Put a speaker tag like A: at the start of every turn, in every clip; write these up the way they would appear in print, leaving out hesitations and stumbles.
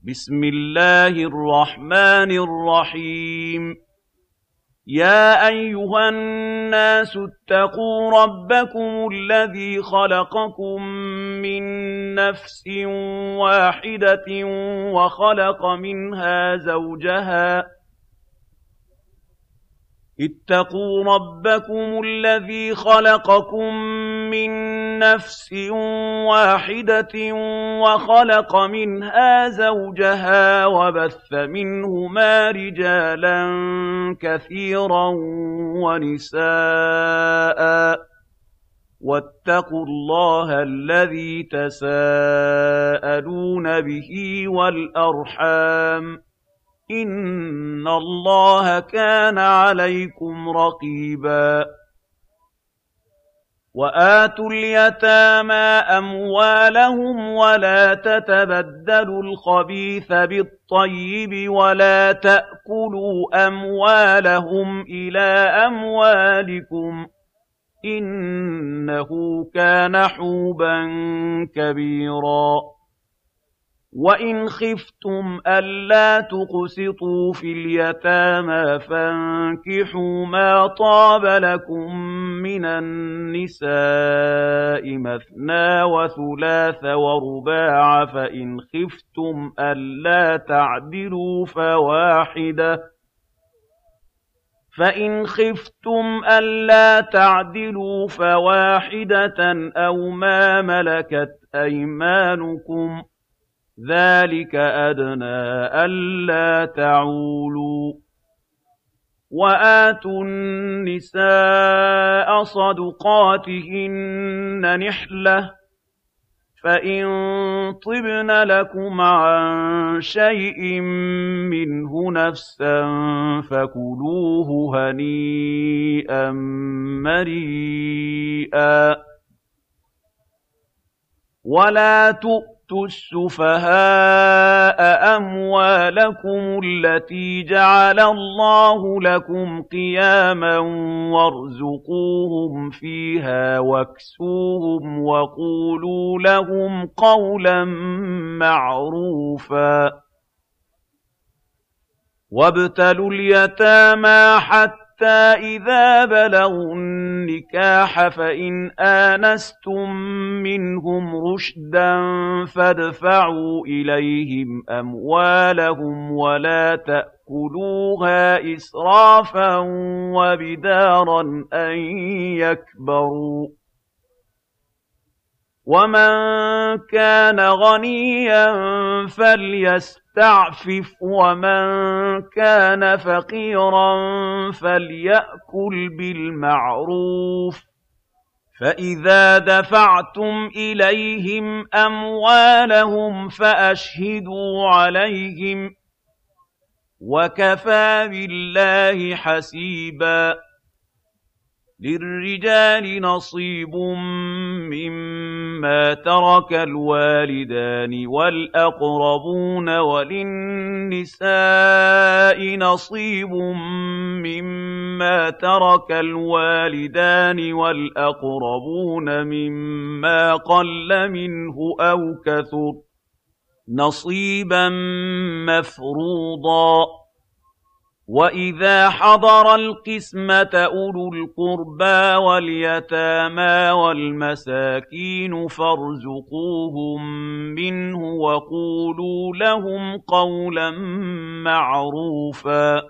A: بسم الله الرحمن الرحيم يا أيها الناس اتقوا ربكم الذي خلقكم من نفس واحدة وخلق منها زوجها وبث منهما رجالا كثيرا ونساء واتقوا الله الذي تساءلون به والأرحام إن الله كان عليكم رقيبا وآتوا اليتامى أموالهم ولا تتبدلوا الخبيث بالطيب ولا تأكلوا أموالهم إلى أموالكم إنه كان حوبا كبيرا وإن خفتم ألا تقسطوا في اليتامى فانكحوا ما طاب لكم من النساء مثنى وثلاث ورباع فإن خفتم ألا تعدلوا فواحدة أو ما ملكت أيمانكم ذلك أدنى ألا تعولوا وآتوا النساء صدقاتهن نحلة فإن طبن لكم عن شيء منه نفسا فكلوه هنيئا مريئا ولا تؤتوا السفهاء أموالكم التي جعل الله لكم قياما وارزقوهم فيها واكسوهم وقولوا لهم قولا معروفا وابتلوا اليتامى حتى إذا بلغوا النكاح فإن آنستم منهم رشدا فادفعوا إليهم أموالهم ولا تأكلوها إسرافا وبدارا أن يكبروا ومن كان غنيا فليستعفف ومن كان فقيرا فليأكل بالمعروف فإذا دفعتم إليهم أموالهم فأشهدوا عليهم وكفى بالله حسيبا للرجال نصيب مما ترك الوالدان والأقربون وللنساء نصيب مما ترك الوالدان والأقربون مما قل منه أو كثر نصيبا مفروضا وإذا حضر القسمة أولو القربى واليتامى والمساكين فارزقوهم منه وقولوا لهم قولا معروفا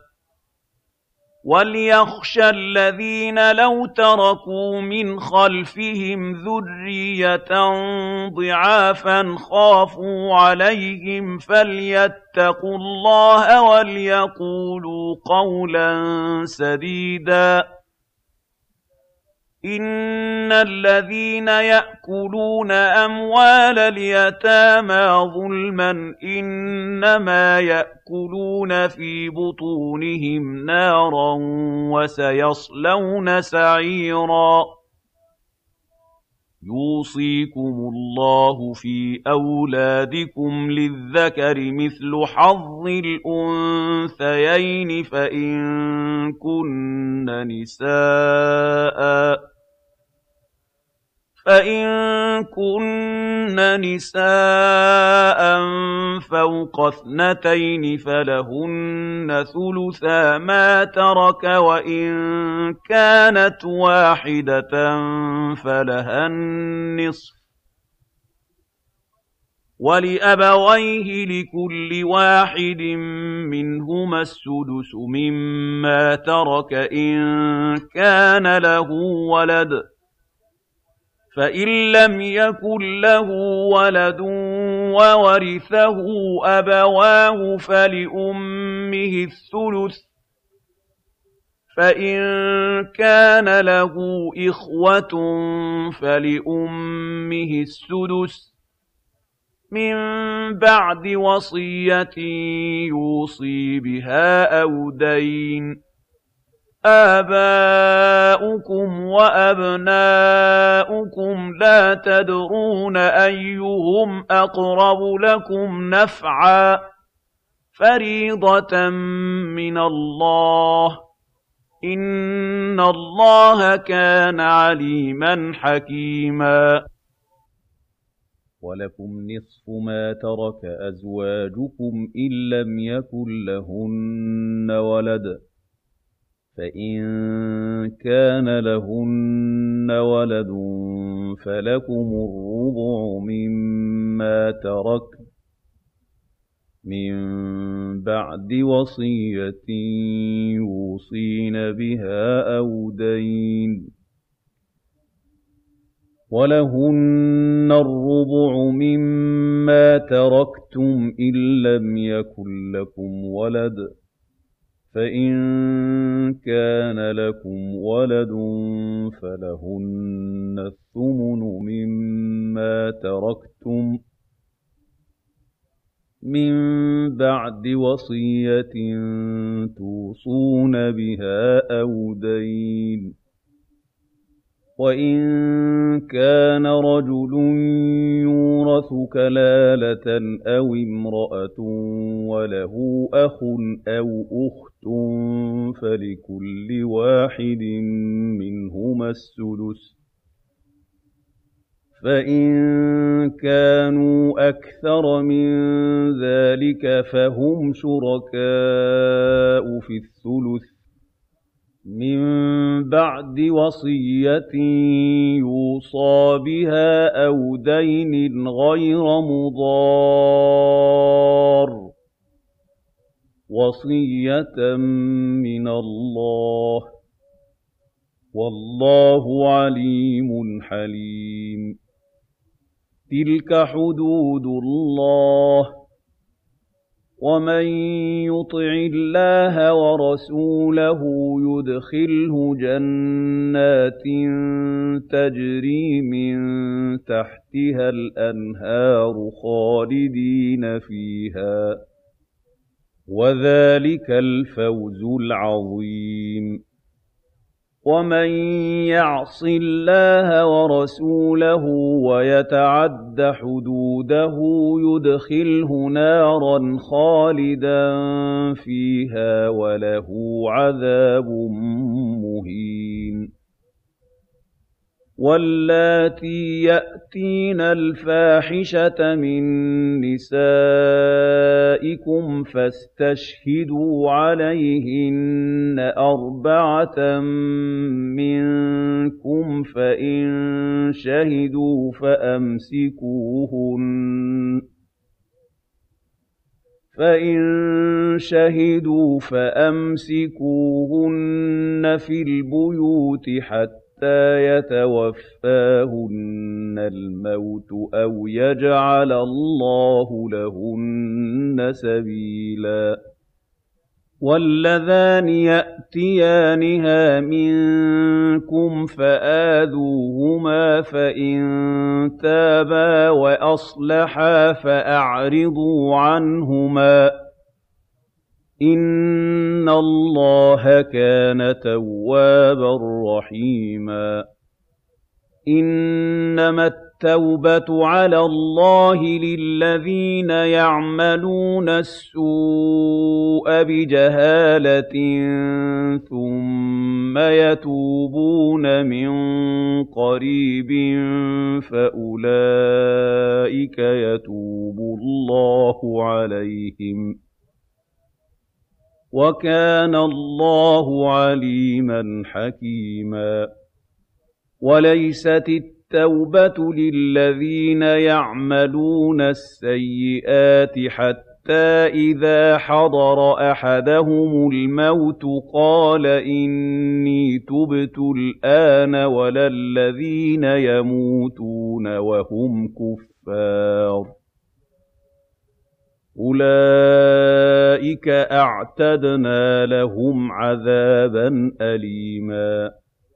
A: وليخشى الذين لو تركوا من خلفهم ذرية ضعافا خافوا عليهم فليتقوا الله وليقولوا قولا سديدا إن الذين يأكلون أموال اليتامى ظلما إنما يأكلون في بطونهم نارا وسيصلون سعيرا يوصيكم الله في أولادكم للذكر مثل حظ الأنثيين فإن كن نساء فإن كن نساء فوق 2 فلهن ثلثا ما ترك وإن كانت واحدة فلها النصف ولأبويه لكل واحد منهما السدس مما ترك إن كان له ولد فإن لم يكن له ولد وورثه أبواه فلأمه الثلث فإن كان له إخوة فلأمه السدس من بعد وصية يوصي بها أو دين آباؤكم وأبناؤكم لا تدرون أيهم أقرب لكم نفعا فريضة من الله إن الله كان عليما حكيما
B: ولكم نصف ما ترك أزواجكم إن لم يكن لهن ولد فإن كان لهن ولد فلكم الربع مما تركن من بعد وصية يوصين بها أو دين ولهن الربع مما تركتم إن لم يكن لكم ولد فإن كان لكم ولد فلهن الثمن مما تركتم من بعد وصية توصون بها أو دين وإن كان رجل يورث كلالة أو امرأة وله أخ أو أخت فلكل واحد منهما السدس فإن كانوا أكثر من ذلك فهم شركاء في الثلث من بعد وصية يوصى بها أو دين غير مضار وصية من الله والله عليم حليم تلك حدود الله ومن يطع الله ورسوله يدخله جنات تجري من تحتها الأنهار خالدين فيها وذلك الفوز العظيم ومن يعص الله ورسوله ويتعد حدوده يدخله نارا خالدا فيها وله عذاب مهين واللاتي يأتين الفاحشة من نسائكم فاستشهدوا عليهن 4 منكم فإن شهدوا فأمسكوهن في البيوت حتى يتوفاهن الموت أو يجعل الله لهن سبيلا واللذان يأتيانها منكم فآذوهما فإن تابا وأصلحا فأعرضوا عنهما إن الله كان توابا رحيما إنما التَّوْبَةُ عَلَى اللَّهِ لِلَّذِينَ يَعْمَلُونَ السُّوءَ بِجَهَالَةٍ ثُمَّ يَتُوبُونَ مِن قَرِيبٍ فَأُولَٰئِكَ يَتُوبُ اللَّهُ عَلَيْهِمْ ۗ وَكَانَ اللَّهُ عَلِيمًا حَكِيمًا. وَلَيْسَتِ التَّوْبَةُ لِلَّذِينَ يَعْمَلُونَ السَّيِّئَاتِ حَتَّىٰ إِذَا حَضَرَ أَحَدَهُمُ الْمَوْتُ قَالَ إِنِّي تُبْتُ الْآنَ وَلَا الَّذِينَ يَمُوتُونَ وَهُمْ كُفَّارٌ ۚ أُولَٰئِكَ أَعْتَدْنَا لَهُمْ عَذَابًا أَلِيمًا.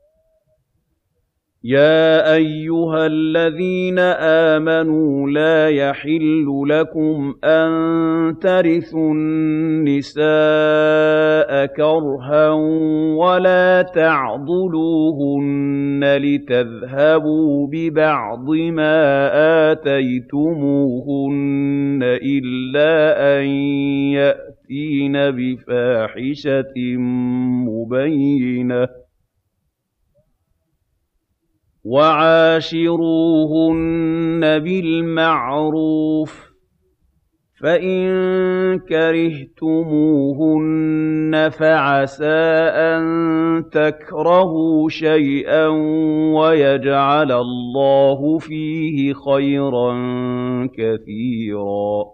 B: يَا أَيُّهَا الَّذِينَ آمَنُوا لَا يَحِلُّ لَكُمْ أَن تَرِثُوا النِّسَاءَ كَرْهًا وَلَا تَعْضُلُوهُنَّ لِتَذْهَبُوا بِبَعْضِ مَا آتَيْتُمُوهُنَّ إِلَّا أَن يَأْتِينَ بِفَاحِشَةٍ مُّبَيِّنَةٍ ۚ وَعَاشِرُوهُنَّ بِالْمَعْرُوفِ ۚ فَإِن كَرِهْتُمُوهُنَّ فَعَسَىٰ أَن تَكْرَهُوا شَيْئًا وَيَجْعَلَ اللَّهُ فِيهِ خَيْرًا كَثِيرًا.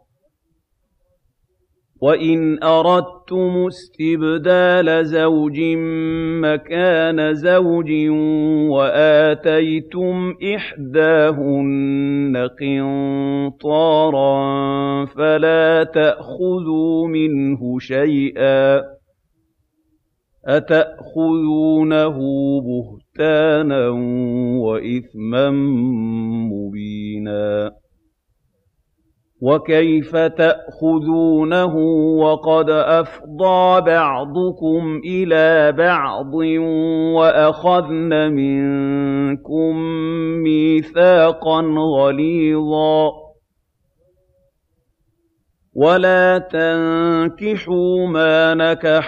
B: وَإِنْ أَرَدتُّمُ اسْتِبْدَالَ زَوْجٍ مَّكَانَ زَوْجٍ وَآتَيْتُمْ إِحْدَاهُنَّ قِنطَارًا فَلَا تَأْخُذُوا مِنْهُ شَيْئًا ۚ أَتَأْخُذُونَهُ بُهْتَانًا وَإِثْمًا مُّبِينًا. وَكَيْفَ تَأْخُذُونَهُ وَقَدْ أَفْضَىٰ بَعْضُكُمْ إِلَىٰ بَعْضٍ وَأَخَذْنَ مِنكُم مِّيثَاقًا غَلِيظًا. وَلَا تَنكِحُوا مَا نَكَحَ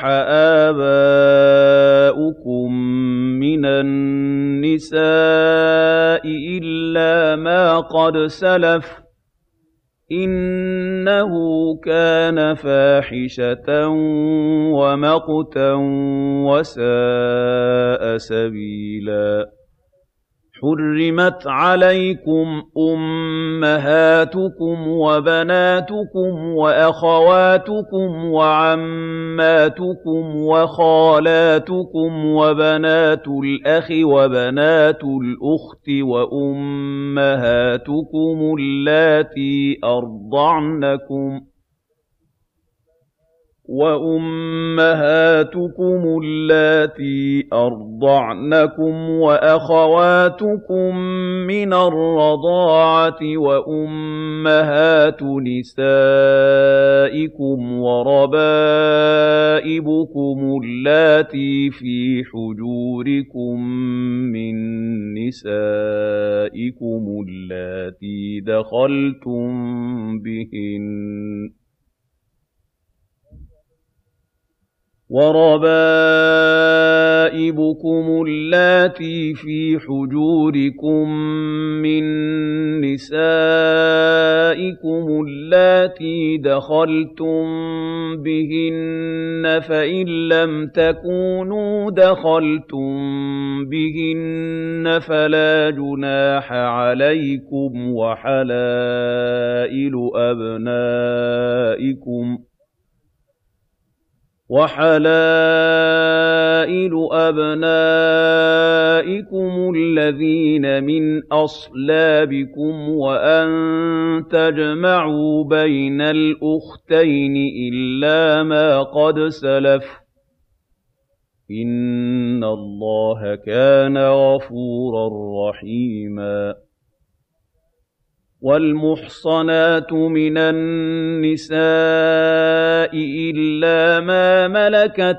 B: آبَاؤُكُم مِّنَ النِّسَاءِ إِلَّا مَا قَدْ سَلَفَ ۚ إِنَّهُ كَانَ فَاحِشَةً وَمَقْتًا وَسَاءَ سَبِيلًا. حُرِّمَتْ عَلَيْكُمْ أُمَّهَاتُكُمْ وَبَنَاتُكُمْ وَأَخَوَاتُكُمْ وَعَمَّاتُكُمْ وَخَالَاتُكُمْ وَبَنَاتُ الْأَخِ وَبَنَاتُ الْأُخْتِ وَأُمَّهَاتُكُمُ اللَّاتِي أَرْضَعْنَكُمْ وَأَخَوَاتُكُم مِّنَ الرَّضَاعَةِ وَأُمَّهَاتُ نِسَائِكُمْ وَرَبَائِبُكُمُ اللَّاتِي فِي حُجُورِكُم مِّن نِّسَائِكُمُ اللَّاتِي دَخَلْتُم بِهِنَّ وَرَبَائِبُكُمُ اللَّاتِي فِي حُجُورِكُم مِّن نِّسَائِكُمُ اللَّاتِي دَخَلْتُم بِهِنَّ فَإِن لَّمْ تَكُونُوا دَخَلْتُم بِهِنَّ فَلَا جُنَاحَ عَلَيْكُمْ وَحَلَائِلُ أَبْنَائِكُمُ الَّذِينَ مِنْ أَصْلَابِكُمْ وَأَن تَجْمَعُوا بَيْنَ الْأُخْتَيْنِ إِلَّا مَا قَدْ سَلَفَ ۚ إِنَّ اللَّهَ كَانَ غَفُورًا رَّحِيمًا. وَالْمُحْصَنَاتُ مِنَ النِّسَاءِ إِلَّا مَا مَلَكَتْ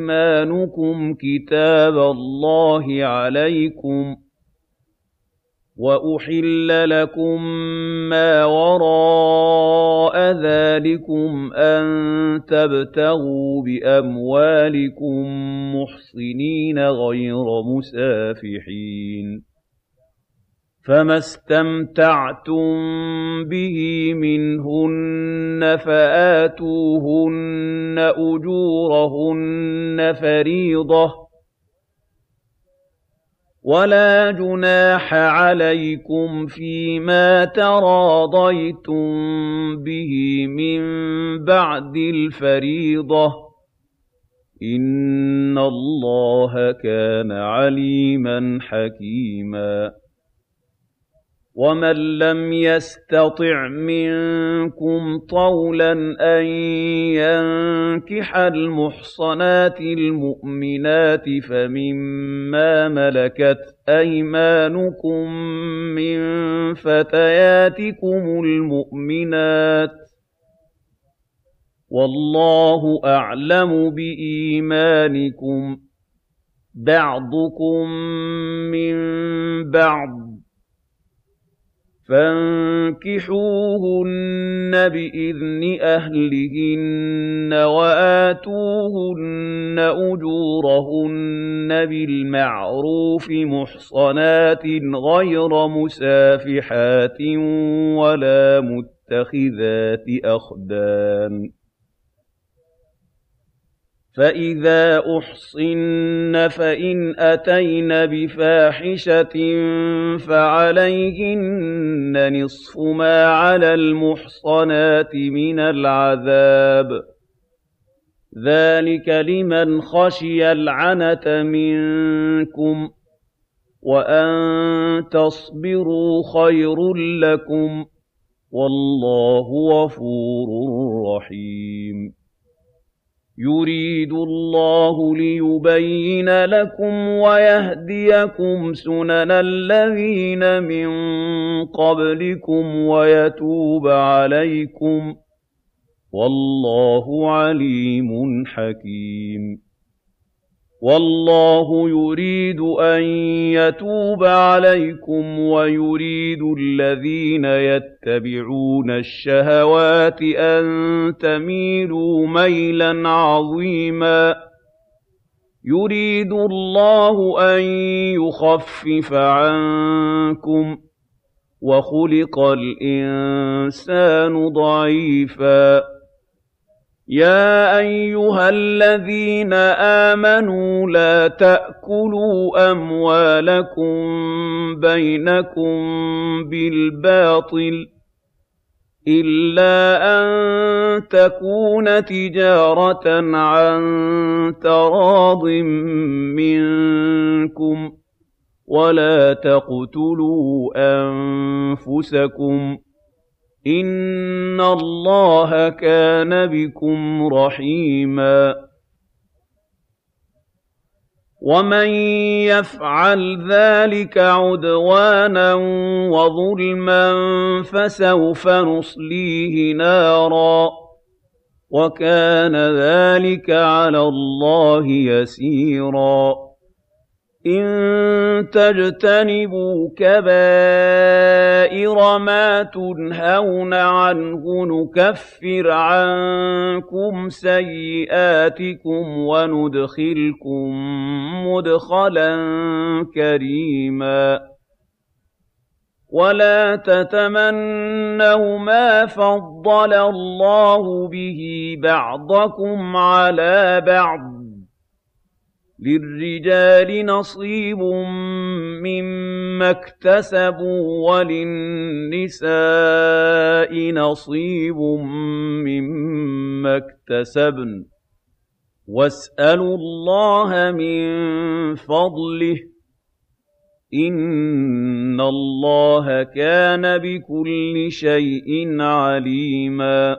B: أَيْمَانُكُمْ كِتَابَ اللَّهِ عَلَيْكُمْ ۚ وَأُحِلَّ لَكُم مَّا وَرَاءَ ذَٰلِكُمْ أَن تَبْتَغُوا بِأَمْوَالِكُم مُّحْصِنِينَ غَيْرَ مُسَافِحِينَ ۚ فَمَا اسْتَمْتَعْتُم بِهِ مِنْهُنَّ فَآتُوهُنَّ أُجُورَهُنَّ فَرِيضَةً ۚ وَلَا جُنَاحَ عَلَيْكُمْ فِيمَا تَرَاضَيْتُم بِهِ مِن بَعْدِ الْفَرِيضَةِ ۚ إِنَّ اللَّهَ كَانَ عَلِيمًا حَكِيمًا. وَمَن لَّمْ يَسْتَطِعْ مِنكُمْ طَوْلًا أَن يَنكِحَ الْمُحْصَنَاتِ الْمُؤْمِنَاتِ فَمِمَّا مَلَكَتْ أَيْمَانُكُم مِّن فَتَيَاتِكُمُ الْمُؤْمِنَاتِ ۚ وَاللَّهُ أَعْلَمُ بِإِيمَانِكُم ۚ بَعْضُكُم مِّن بَعْضٍ ۚ فَانكِحُوهُنَّ بِإِذْنِ أَهْلِهِنَّ وَآتُوهُنَّ أُجُورَهُنَّ بِالْمَعْرُوفِ مُحْصَنَاتٍ غَيْرَ مُسَافِحَاتٍ وَلَا مُتَّخِذَاتِ أَخْدَانٍ ۚ فَإِذَا أُحْصِنَّ فَإِنْ أَتَيْنَ بِفَاحِشَةٍ فَعَلَيْهِنَّ نِصْفُ مَا عَلَى الْمُحْصَنَاتِ مِنَ الْعَذَابِ ۚ ذَٰلِكَ لِمَنْ خَشِيَ الْعَنَتَ مِنكُمْ ۚ وَأَن تَصْبِرُوا خَيْرٌ لَّكُمْ ۗ وَاللَّهُ غَفُورٌ رَّحِيمٌ. يُرِيدُ اللَّهُ لِيُبَيِّنَ لَكُمْ وَيَهْدِيَكُمْ سُنَنَ الَّذِينَ مِن قَبْلِكُمْ وَيَتُوبَ عَلَيْكُمْ ۗ وَاللَّهُ عَلِيمٌ حَكِيمٌ. وَاللَّهُ يُرِيدُ أَن يَتُوبَ عَلَيْكُمْ وَيُرِيدُ الَّذِينَ يَتَّبِعُونَ الشَّهَوَاتِ أَن تَمِيلُوا مَيْلًا عَظِيمًا. يُرِيدُ اللَّهُ أَن يُخَفِّفَ عَنكُمْ ۚ وَخُلِقَ الْإِنسَانُ ضَعِيفًا. يَا أَيُّهَا الَّذِينَ آمَنُوا لَا تَأْكُلُوا أَمْوَالَكُم بَيْنَكُم بِالْبَاطِلِ إِلَّا أَن تَكُونَ تِجَارَةً عَن تَرَاضٍ مِّنكُمْ ۚ وَلَا تَقْتُلُوا أَنفُسَكُمْ ۚ إِنَّ اللَّهَ كَانَ بِكُمْ رَحِيمًا. وَمَن يَفْعَلْ ذَٰلِكَ عُدْوَانًا وَظُلْمًا فَسَوْفَ نُصْلِيهِ نَارًا ۚ وَكَانَ ذَٰلِكَ عَلَى اللَّهِ يَسِيرًا. إِن تَجْتَنِبُوا كَبَائِرَ مَا تُنْهَوْنَ عَنْهُ نُكَفِّرْ عَنكُمْ سَيِّئَاتِكُمْ وَنُدْخِلْكُم مُّدْخَلًا كَرِيمًا. وَلَا تَتَمَنَّوْا مَا فَضَّلَ اللَّهُ بِهِ بَعْضَكُمْ عَلَىٰ بَعْضٍ ۚ لِّلرِّجَالِ نَصِيبٌ مِّمَّا اكْتَسَبُوا وَلِلنِّسَاءِ نَصِيبٌ مِّمَّا اكْتَسَبْنَ ۚ وَاسْأَلُوا اللَّهَ مِن فَضْلِهِ ۗ إِنَّ اللَّهَ كَانَ بِكُلِّ شَيْءٍ عَلِيمًا.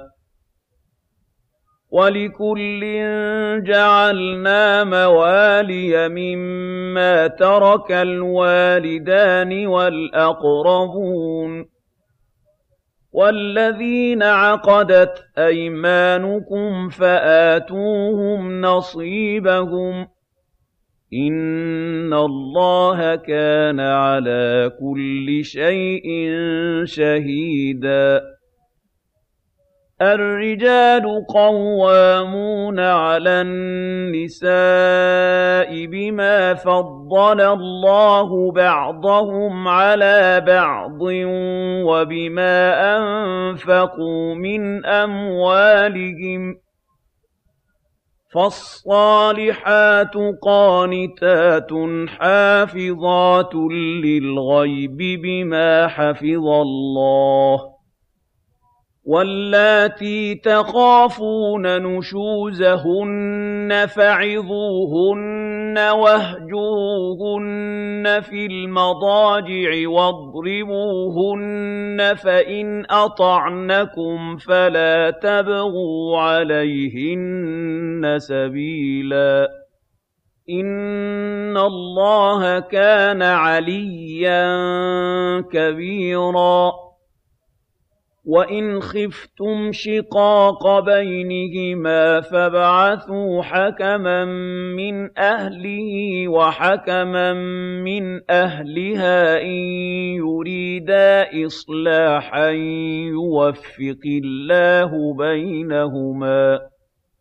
B: وَلِكُلٍّ جَعَلْنَا مَوَالِيَ مِمَّا تَرَكَ الْوَالِدَانِ وَالْأَقْرَبُونَ ۚ وَالَّذِينَ عَقَدَتْ أَيْمَانُكُمْ فَآتُوهُمْ نَصِيبَهُمْ ۚ إِنَّ اللَّهَ كَانَ عَلَىٰ كُلِّ شَيْءٍ شَهِيدًا الرِّجَالُ قَوَّامُونَ عَلَى النِّسَاءِ بِمَا فَضَّلَ اللَّهُ بَعْضَهُمْ عَلَىٰ بَعْضٍ وَبِمَا أَنفَقُوا مِنْ أَمْوَالِهِمْ ۚ فَالصَّالِحَاتُ قَانِتَاتٌ حَافِظَاتٌ لِّلْغَيْبِ بِمَا حَفِظَ اللَّهُ ۚ وَاللَّاتِي تَخَافُونَ نُشُوزَهُنَّ فَعِظُوهُنَّ وَاهْجُرُوهُنَّ فِي الْمَضَاجِعِ وَاضْرِبُوهُنَّ ۖ فَإِنْ أَطَعْنَكُمْ فَلَا تَبْغُوا عَلَيْهِنَّ سَبِيلًا ۗ إِنَّ اللَّهَ كَانَ عَلِيًّا كَبِيرًا وَإِنْ خِفْتُمْ شِقَاقَ بَيْنِهِمَا فَابْعَثُوا حَكَمًا مِّنْ أَهْلِهِ وَحَكَمًا مِّنْ أَهْلِهَا إِن يُرِيدَا إِصْلَاحًا يُوَفِّقِ اللَّهُ بَيْنَهُمَا ۗ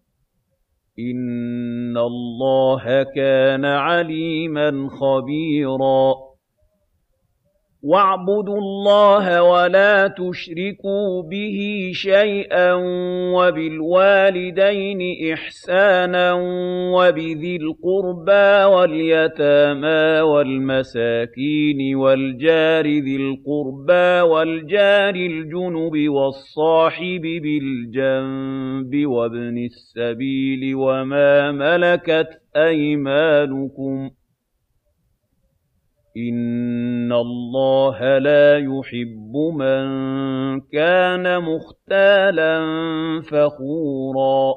B: إِنَّ اللَّهَ كَانَ عَلِيمًا خَبِيرًا وَاعْبُدُوا اللَّهَ وَلَا تُشْرِكُوا بِهِ شَيْئًا وَبِالْوَالِدَيْنِ إِحْسَانًا وَبِذِي الْقُرْبَىٰ وَالْيَتَامَىٰ وَالْمَسَاكِينِ وَالْجَارِ ذِي الْقُرْبَىٰ وَالْجَارِ الْجُنُبِ وَالصَّاحِبِ بِالْجَنبِ وَابْنِ السَّبِيلِ وَمَا مَلَكَتْ أَيْمَانُكُمْ ۗ إِنَّ اللَّهَ لَا يُحِبُّ مَن كَانَ مُخْتَالًا فَخُورًا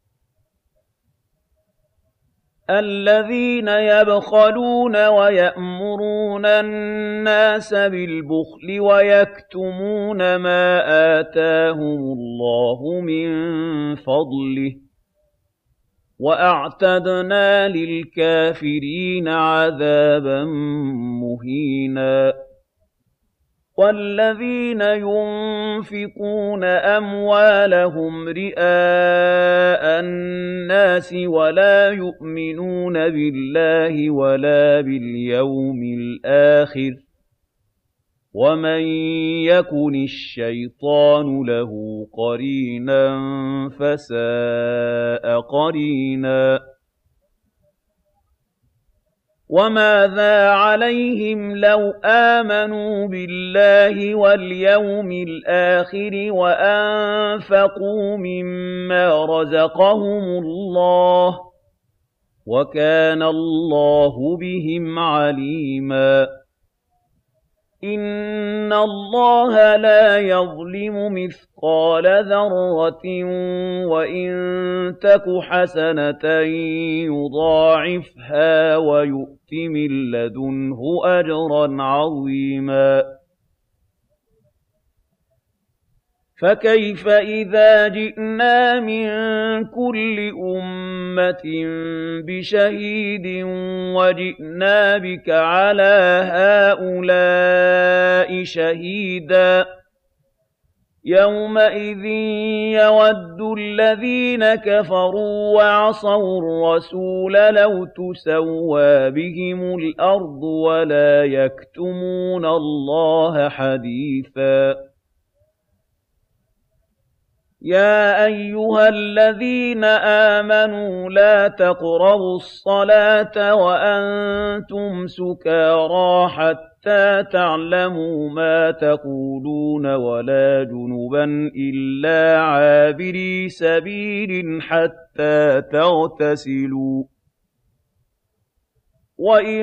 B: الَّذِينَ يَبْخَلُونَ وَيَأْمُرُونَ النَّاسَ بِالْبُخْلِ وَيَكْتُمُونَ مَا آتَاهُمُ اللَّهُ مِن فَضْلِهِ ۗ وَأَعْتَدْنَا لِلْكَافِرِينَ عَذَابًا مُّهِينًا وَالَّذِينَ يُنفِقُونَ أَمْوَالَهُمْ رِئَاءَ النَّاسِ وَلَا يُؤْمِنُونَ بِاللَّهِ وَلَا بِالْيَوْمِ الْآخِرِ ۗ وَمَن يَكُنِ الشَّيْطَانُ لَهُ قَرِينًا فَسَاءَ قَرِينًا وَمَاذَا عَلَيْهِمْ لَوْ آمَنُوا بِاللَّهِ وَالْيَوْمِ الْآخِرِ وَأَنفَقُوا مِمَّا رَزَقَهُمُ اللَّهُ ۚ وَكَانَ اللَّهُ بِهِمْ عَلِيمًا إِنَّ اللَّهَ لَا يَظْلِمُ مِثْقَالَ ذَرَّةٍ وَإِن تَكُ حَسَنَةً يُضَاعِفْهَا وَيُؤْتِ مِن لَّدُنْهُ أَجْرًا عَظِيمًا فَكَيْفَ إِذَا جِئْنَا مِن كُلِّ أُمَّةٍ بِشَهِيدٍ وَجِئْنَا بِكَ عَلَىٰ هَٰؤُلَاءِ شَهِيدًا ۗ يَوْمَئِذٍ يَوَدُّ الَّذِينَ كَفَرُوا وَعَصَوُا الرَّسُولَ لَوْ تُسَوَّىٰ بِهِمُ الْأَرْضُ وَلَا يَكْتُمُونَ اللَّهَ حَدِيثًا يَا أَيُّهَا الَّذِينَ آمَنُوا لَا تَقْرَبُوا الصَّلَاةَ وَأَنتُمْ سُكَارَىٰ حَتَّىٰ تَعْلَمُوا مَا تَقُولُونَ وَلَا جُنُبًا إِلَّا عَابِرِي سَبِيلٍ حَتَّىٰ تَغْتَسِلُوا ۚ وَإِن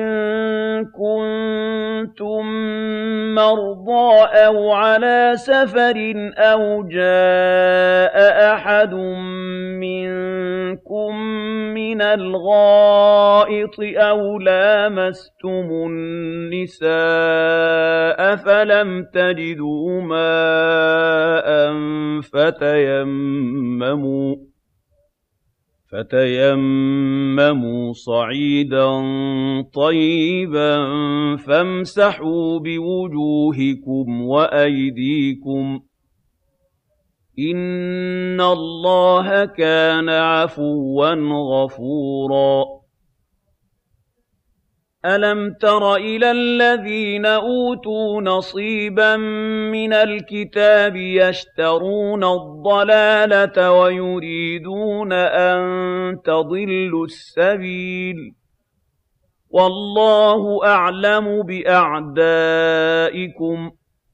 B: كُنتُم مَّرْضَىٰ أَوْ عَلَىٰ سَفَرٍ أَوْ جَاءَ أَحَدٌ مِّنكُم مِّنَ الْغَائِطِ أَوْ لَامَسْتُمُ النِّسَاءَ فَلَمْ تَجِدُوا مَاءً فَتَيَمَّمُوا صَعِيدًا طَيِّبًا فَامْسَحُوا بِوُجُوهِكُمْ وَأَيْدِيكُمْ ۗ إِنَّ اللَّهَ كَانَ عَفُوًّا غَفُورًا. أَلَمْ تَرَ إِلَى الَّذِينَ أُوتُوا نَصِيبًا مِّنَ الْكِتَابِ يَشْتَرُونَ الضَّلَالَةَ وَيُرِيدُونَ أَن تَضِلُّوا السَّبِيلَ ۗ وَاللَّهُ أَعْلَمُ بِأَعْدَائِكُمْ ۚ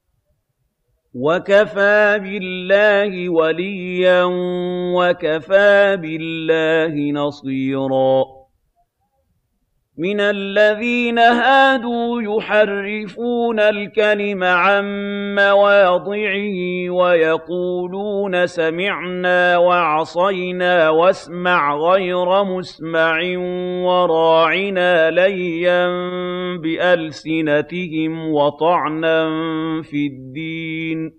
B: وَكَفَىٰ بِاللَّهِ وَلِيًّا وَكَفَىٰ بِاللَّهِ نَصِيرًا. مِنَ الَّذِينَ هَادُوا يُحَرِّفُونَ الْكَلِمَ عَن مَّوَاضِعِهِ وَيَقُولُونَ سَمِعْنَا وَعَصَيْنَا وَاسْمَعْ غَيْرَ مُسْمَعٍ وَرَاعِنَا لَيًّا بِأَلْسِنَتِهِمْ وَطَعْنًا فِي الدِّينِ ۚ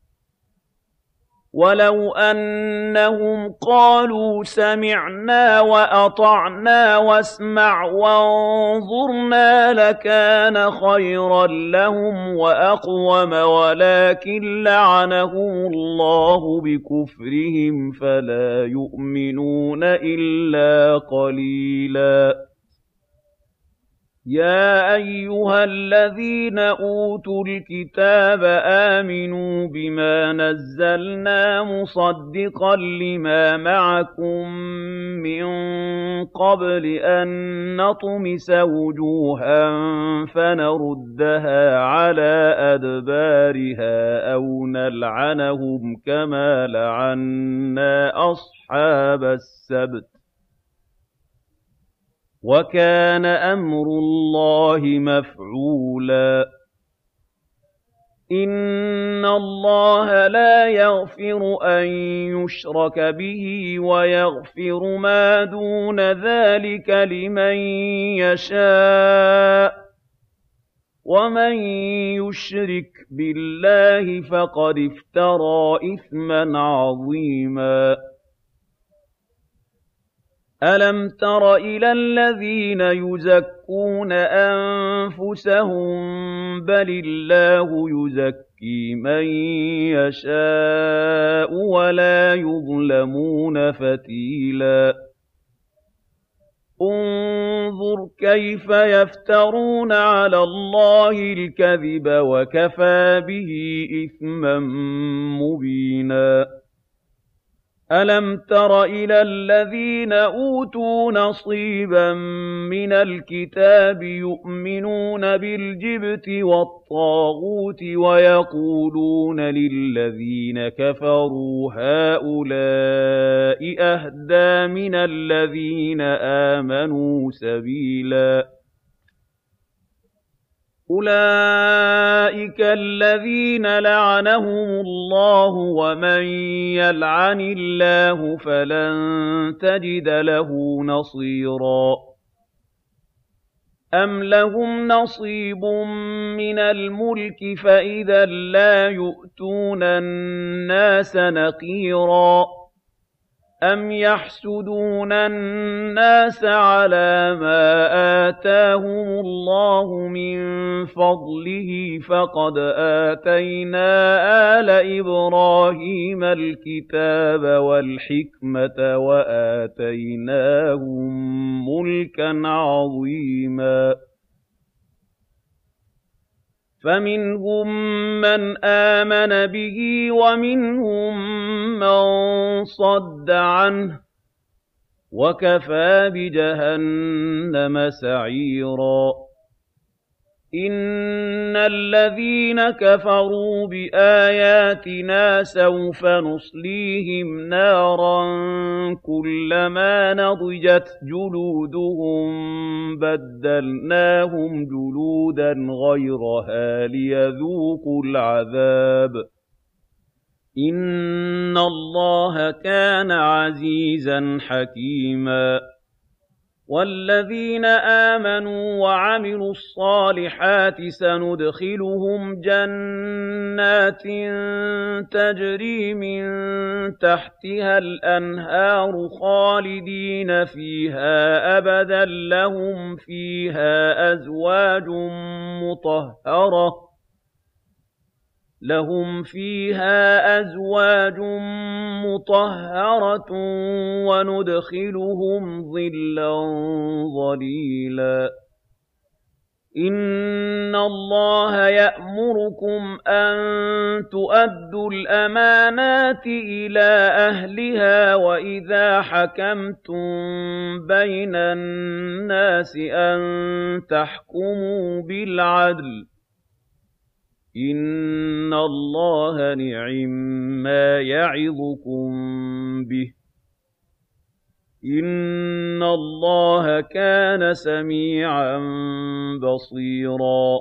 B: وَلَوْ أَنَّهُمْ قَالُوا سَمِعْنَا وَأَطَعْنَا وَاسْمَعْ وَانظُرْنَا لَكَانَ خَيْرًا لَّهُمْ وَأَقْوَمَ وَلَٰكِن لَّعَنَهُمُ اللَّهُ بِكُفْرِهِمْ فَلَا يُؤْمِنُونَ إِلَّا قَلِيلًا. يَا أَيُّهَا الَّذِينَ أُوتُوا الْكِتَابَ آمِنُوا بِمَا نَزَّلْنَا مُصَدِّقًا لِّمَا مَعَكُم مِّن قَبْلِ أَن نَّطْمِسَ وُجُوهًا فَنَرُدَّهَا عَلَىٰ أَدْبَارِهَا أَوْ نَلْعَنَهُمْ كَمَا لَعَنَّا أَصْحَابَ السَّبْتِ ۚ وَكَانَ أَمْرُ اللَّهِ مَفْعُولًا. إِنَّ اللَّهَ لَا يَغْفِرُ أَن يُشْرَكَ بِهِ وَيَغْفِرُ مَا دُونَ ذَٰلِكَ لِمَن يَشَاءُ ۚ وَمَن يُشْرِكْ بِاللَّهِ فَقَدِ افْتَرَىٰ إِثْمًا عَظِيمًا. أَلَمْ تَرَ إِلَى الَّذِينَ يُزَكُّونَ أَنفُسَهُم ۚ بَلِ اللَّهُ يُزَكِّي مَن يَشَاءُ وَلَا يُظْلَمُونَ فَتِيلًا. انظُرْ كَيْفَ يَفْتَرُونَ عَلَى اللَّهِ الْكَذِبَ وَكَفَىٰ بِهِ إِثْمًا مُّبِينًا. أَلَمْ تَرَ إِلَى الَّذِينَ أُوتُوا نَصِيبًا مِّنَ الْكِتَابِ يُؤْمِنُونَ بِالْجِبْتِ وَالطَّاغُوتِ وَيَقُولُونَ لِلَّذِينَ كَفَرُوا هَٰؤُلَاءِ أَهْدَىٰ مِنَ الَّذِينَ آمَنُوا سَبِيلًا. أُولَٰئِكَ الَّذِينَ لَعَنَهُمُ اللَّهُ ۖ وَمَن يَلْعَنِ اللَّهُ فَلَن تَجِدَ لَهُ نَصِيرًا. أَمْ لَهُمْ نَصِيبٌ مِّنَ الْمُلْكِ فَإِذًا لَّا يُؤْتُونَ النَّاسَ نَقِيرًا. أَمْ يَحْسُدُونَ النَّاسَ عَلَىٰ مَا آتَاهُمُ اللَّهُ مِن فَضْلِهِ ۖ فَقَدْ آتَيْنَا آلَ إِبْرَاهِيمَ الْكِتَابَ وَالْحِكْمَةَ وَآتَيْنَاهُم مُّلْكًا عَظِيمًا. فَمِنْهُم مَّنْ آمَنَ بِهِ وَمِنْهُم مَّن صَدَّ عَنْهُ ۚ وَكَفَىٰ بِجَهَنَّمَ سَعِيرًا. إِنَّ الَّذِينَ كَفَرُوا بِآيَاتِنَا سَوْفَ نُصْلِيهِمْ نَارًا كُلَّمَا نَضِجَتْ جُلُودُهُم بَدَّلْنَاهُمْ جُلُودًا غَيْرَهَا لِيَذُوقُوا الْعَذَابَ ۗ إِنَّ اللَّهَ كَانَ عَزِيزًا حَكِيمًا. وَالَّذِينَ آمَنُوا وَعَمِلُوا الصَّالِحَاتِ سَنُدْخِلُهُمْ جَنَّاتٍ تَجْرِي مِن تَحْتِهَا الْأَنْهَارُ خَالِدِينَ فِيهَا أَبَدًا لَّهُمْ فِيهَا أَزْوَاجٌ مُّطَهَّرَةٌ وَنُدْخِلُهُمْ ظِلًّا ظَلِيلًا إِنَّ اللَّهَ يَأْمُرُكُمْ أَن تُؤَدُّوا الْأَمَانَاتِ إِلَىٰ أَهْلِهَا وَإِذَا حَكَمْتُم بَيْنَ النَّاسِ أَن تَحْكُمُوا بِالْعَدْلِ ۚ إِنَّ اللَّهَ نِعِمَّا يَعِظُكُم بِهِ ۗ إِنَّ اللَّهَ كَانَ سَمِيعًا بَصِيرًا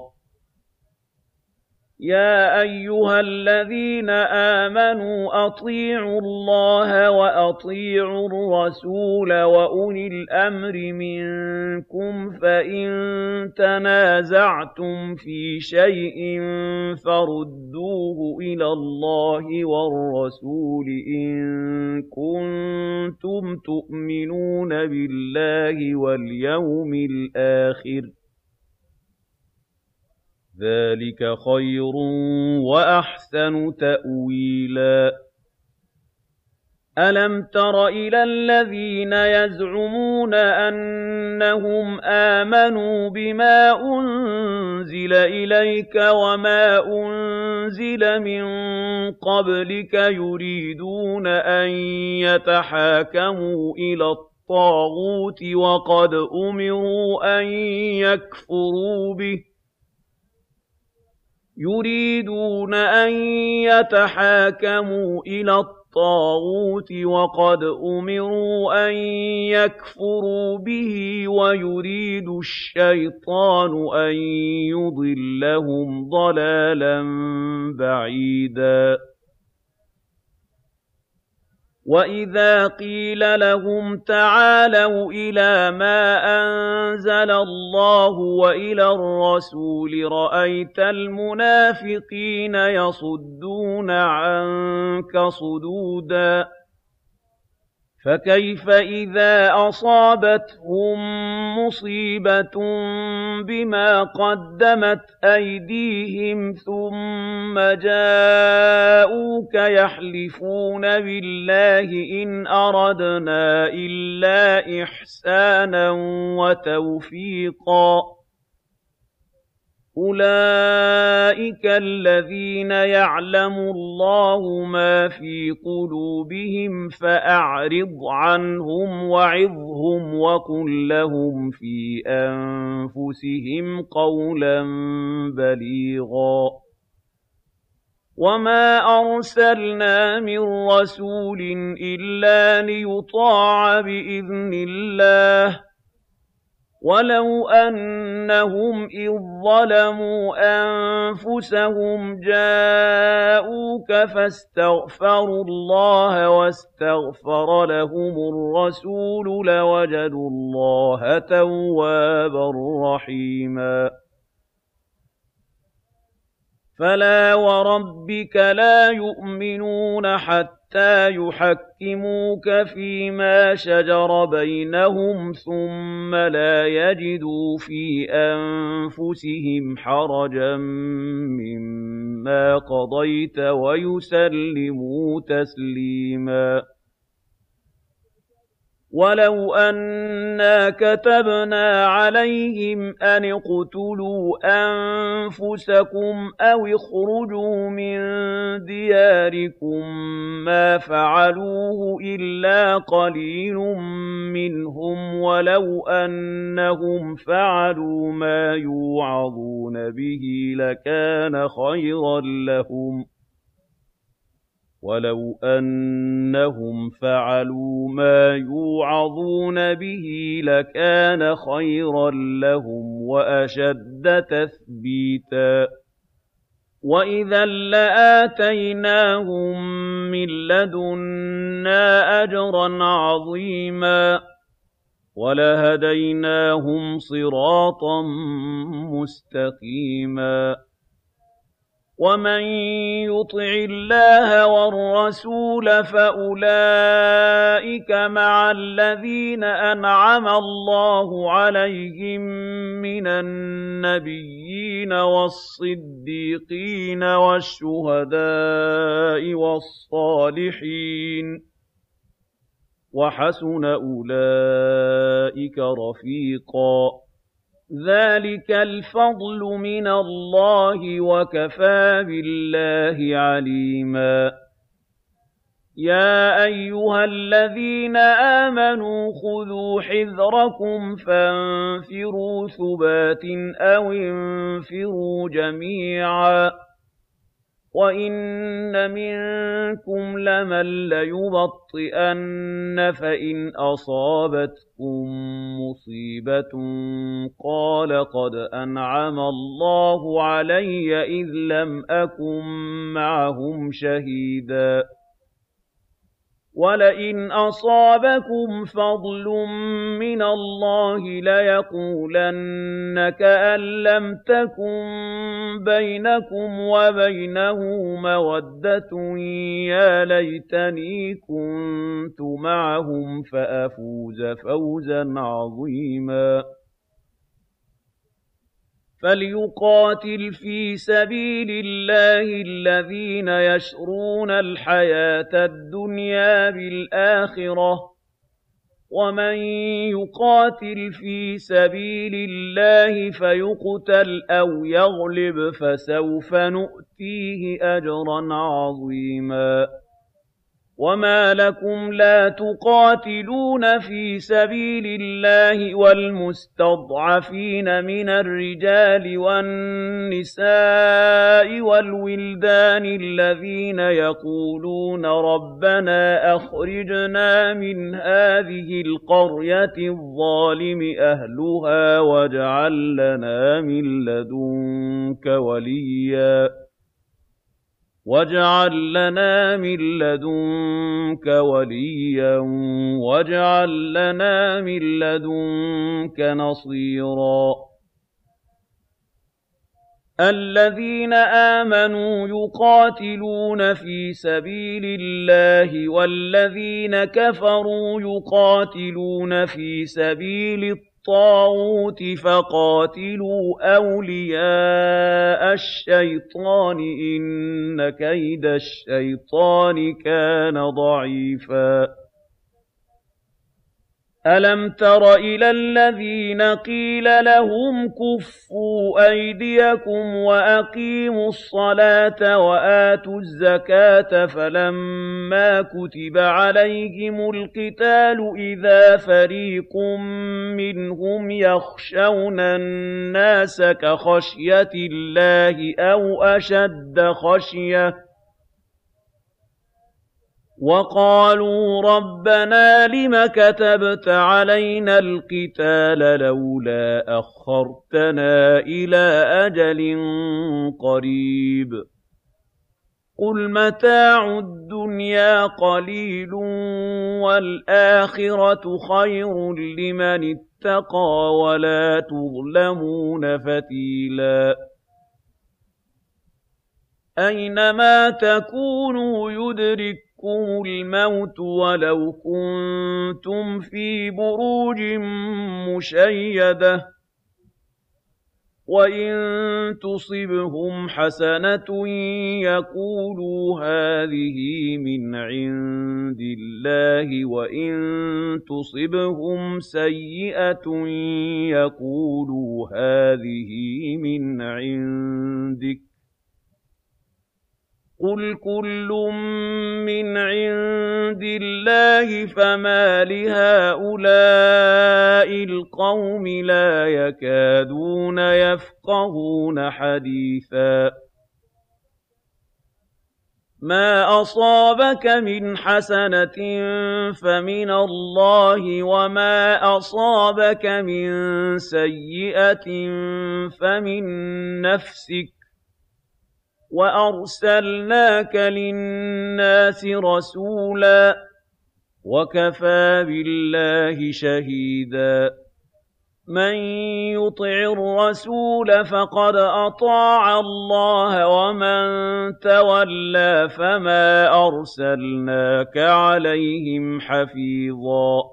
B: يَا أَيُّهَا الَّذِينَ آمَنُوا أَطِيعُوا اللَّهَ وَأَطِيعُوا الرَّسُولَ وَأُولِي الْأَمْرِ مِنكُمْ ۖ فَإِن تَنَازَعْتُمْ فِي شَيْءٍ فَرُدُّوهُ إِلَى اللَّهِ وَالرَّسُولِ إِن كُنتُمْ تُؤْمِنُونَ بِاللَّهِ وَالْيَوْمِ الْآخِرِ ۚ ذَٰلِكَ خَيْرٌ وَأَحْسَنُ تَأْوِيلًا أَلَمْ تَرَ إِلَى الَّذِينَ يَزْعُمُونَ أَنَّهُمْ آمَنُوا بِمَا أُنزِلَ إِلَيْكَ وَمَا أُنزِلَ مِن قَبْلِكَ يُرِيدُونَ أَن يَتَحَاكَمُوا إِلَى الطَّاغُوتِ وَقَدْ أُمِرُوا أَن يَكْفُرُوا بِهِ وَيُرِيدُ الشَّيْطَانُ أَن يُضِلَّهُمْ ضَلَالًا بَعِيدًا وَإِذَا قِيلَ لَهُمْ تَعَالَوْا إِلَىٰ مَا أَنزَلَ اللَّهُ وَإِلَى الرَّسُولِ رَأَيْتَ الْمُنَافِقِينَ يَصُدُّونَ عَنكَ صُدُودًا فَكَيْفَ إِذَا أَصَابَتْهُم مُّصِيبَةٌ بِمَا قَدَّمَتْ أَيْدِيهِمْ ثُمَّ جَاءُوكَ يَحْلِفُونَ بِاللَّهِ إِنْ أَرَدْنَا إِلَّا إِحْسَانًا وَتَوْفِيقًا ۚ أُولَٰئِكَ الَّذِينَ يَعْلَمُ اللَّهُ مَا فِي قُلُوبِهِمْ فَأَعْرِضْ عَنْهُمْ وَعِظْهُمْ وَقُل لَّهُمْ فِي أَنفُسِهِمْ قَوْلًا بَلِيغًا وَمَا أَرْسَلْنَا مِن رَّسُولٍ إِلَّا لِيُطَاعَ بِإِذْنِ اللَّهِ ۚ وَلَوْ أَنَّهُمْ إِذ ظَّلَمُوا أَنفُسَهُمْ جَاءُوكَ فَاسْتَغْفَرُوا اللَّهَ وَاسْتَغْفَرَ لَهُمُ الرَّسُولُ لَوَجَدُوا اللَّهَ تَوَّابًا رَّحِيمًا فَلَا وَرَبِّكَ لَا يُؤْمِنُونَ حَتَّىٰ يُحَكِّمُوكَ فِيمَا شَجَرَ بَيْنَهُمْ ثُمَّ لَا يَجِدُوا فِي أَنفُسِهِمْ حَرَجًا مِّمَّا قَضَيْتَ وَيُسَلِّمُوا تَسْلِيمًا وَلَوْ أَنَّا كَتَبْنَا عَلَيْهِمْ أَنِ اقْتُلُوا أَنفُسَكُمْ أَوِ اخْرُجُوا مِن دِيَارِكُم مَّا فَعَلُوهُ إِلَّا قَلِيلٌ مِّنْهُمْ ۖ وَلَوْ أَنَّهُمْ فَعَلُوا مَا يُوعَظُونَ بِهِ لَكَانَ خَيْرًا لَّهُمْ وَأَشَدَّ تَثْبِيتًا وَإِذًا لَّآتَيْنَاهُم مِّن لَّدُنَّا أَجْرًا عَظِيمًا وَلَهَدَيْنَاهُمْ صِرَاطًا مُّسْتَقِيمًا وَمَن يُطِعِ اللَّهَ وَالرَّسُولَ فَأُولَٰئِكَ مَعَ الَّذِينَ أَنْعَمَ اللَّهُ عَلَيْهِم مِّنَ النَّبِيِّينَ وَالصِّدِّيقِينَ وَالشُّهَدَاءِ وَالصَّالِحِينَ ۚ وَحَسُنَ أُولَٰئِكَ رَفِيقًا ۚ ذَٰلِكَ الْفَضْلُ مِنَ اللَّهِ ۚ وَكَفَىٰ بِاللَّهِ عَلِيمًا يَا أَيُّهَا الَّذِينَ آمَنُوا خُذُوا حِذْرَكُمْ فَانفِرُوا ثُبَاتٍ أَوِ انفِرُوا جَمِيعًا ۚ وَإِنَّ مِنكُمْ لَمَن لَّيُبَطِّئَنَّ فَإِنْ أَصَابَتْكُم مُّصِيبَةٌ قَالَ قَدْ أَنْعَمَ اللَّهُ عَلَيَّ إِذْ لَمْ أَكُن مَّعَهُمْ شَهِيدًا ۚ وَلَئِنْ أَصَابَكُمْ فَضْلٌ مِّنَ اللَّهِ لَيَقُولَنَّ كَأَن لَّمْ تَكُن بَيْنَكُمْ وَبَيْنَهُ مَوَدَّةٌ يَا لَيْتَنِي كُنتُ مَعَهُمْ فَأَفُوزَ فَوْزًا عَظِيمًا فَلْيُقَاتِلْ فِي سَبِيلِ اللَّهِ الَّذِينَ يَشْرُونَ الْحَيَاةَ الدُّنْيَا بِالْآخِرَةِ ۖ وَمَن يُقَاتِلْ فِي سَبِيلِ اللَّهِ فَيُقْتَلْ أَوْ يَغْلِبْ فَسَوْفَ نُؤْتِيهِ أَجْرًا عَظِيمًا وَمَا لَكُمْ لَا تُقَاتِلُونَ فِي سَبِيلِ اللَّهِ وَالْمُسْتَضْعَفِينَ مِنَ الرِّجَالِ وَالنِّسَاءِ وَالْوِلْدَانِ الَّذِينَ يَقُولُونَ رَبَّنَا أَخْرِجْنَا مِنْ هَٰذِهِ الْقَرْيَةِ الظَّالِمِ أَهْلُهَا وَاجْعَل لَّنَا مِن لَّدُنكَ وَلِيًّا وَاجْعَل لَّنَا مِن لَّدُنكَ نَصِيرًا الَّذِينَ آمَنُوا يُقَاتِلُونَ فِي سَبِيلِ اللَّهِ وَالَّذِينَ كَفَرُوا يُقَاتِلُونَ فِي سَبِيلِ الطَّاغُوتِ فَقَاتِلُوا أَوْلِيَاءَ الشَّيْطَانِ ۖ إِنَّ كَيْدَ الشَّيْطَانِ كَانَ ضَعِيفًا أَلَمْ تَرَ إِلَى الَّذِينَ قِيلَ لَهُمْ كُفُّوا أَيْدِيَكُمْ وَأَقِيمُوا الصَّلَاةَ وَآتُوا الزَّكَاةَ فَلَمَّا كُتِبَ عَلَيْهِمُ الْقِتَالُ إِذَا فَرِيقٌ مِّنْهُمْ يَخْشَوْنَ النَّاسَ كَخَشْيَةِ اللَّهِ أَوْ أَشَدَّ خَشْيَةً وَقَالُوا رَبَّنَا لِمَ كَتَبْتَ عَلَيْنَا الْقِتَالَ لَوْلَا أَخَّرْتَنَا إِلَىٰ أَجَلٍ قَرِيبٍ قُلْ مَتَاعُ الدُّنْيَا قَلِيلٌ وَالْآخِرَةُ خَيْرٌ لِّمَنِ اتَّقَىٰ وَلَا تُظْلَمُونَ فَتِيلًا أَيْنَمَا تَكُونُوا يُدْرِككُّمُ الْمَوْتُ وَلَوْ كُنتُمْ فِي بُرُوجٍ مُّشَيَّدَةٍ ۗ وَإِن تُصِبْهُمْ حَسَنَةٌ يَقُولُوا هَٰذِهِ مِنْ عِندِ اللَّهِ وَإِن تُصِبْهُمْ سَيِّئَةٌ يَقُولُوا هَٰذِهِ مِنْ عِندِكَ ۚ قُلْ كُلٌّ مِّنْ عِندِ اللَّهِ فَمَالِ هَٰؤُلَاءِ الْقَوْمِ لَا يَكَادُونَ يَفْقَهُونَ حَدِيثًا مَا أَصَابَكَ مِنْ حَسَنَةٍ فَمِنَ اللَّهِ وَمَا أَصَابَكَ مِن سَيِّئَةٍ فَمِن نَّفْسِكَ ۚ وَأَرْسَلْنَاكَ لِلنَّاسِ رَسُولًا وَكَفَىٰ بِاللَّهِ شَهِيدًا. مَن يُطِعِ الرَّسُولَ فَقَدْ أَطَاعَ اللَّهَ وَمَن تَوَلَّىٰ فَمَا أَرْسَلْنَاكَ عَلَيْهِمْ حَفِيظًا.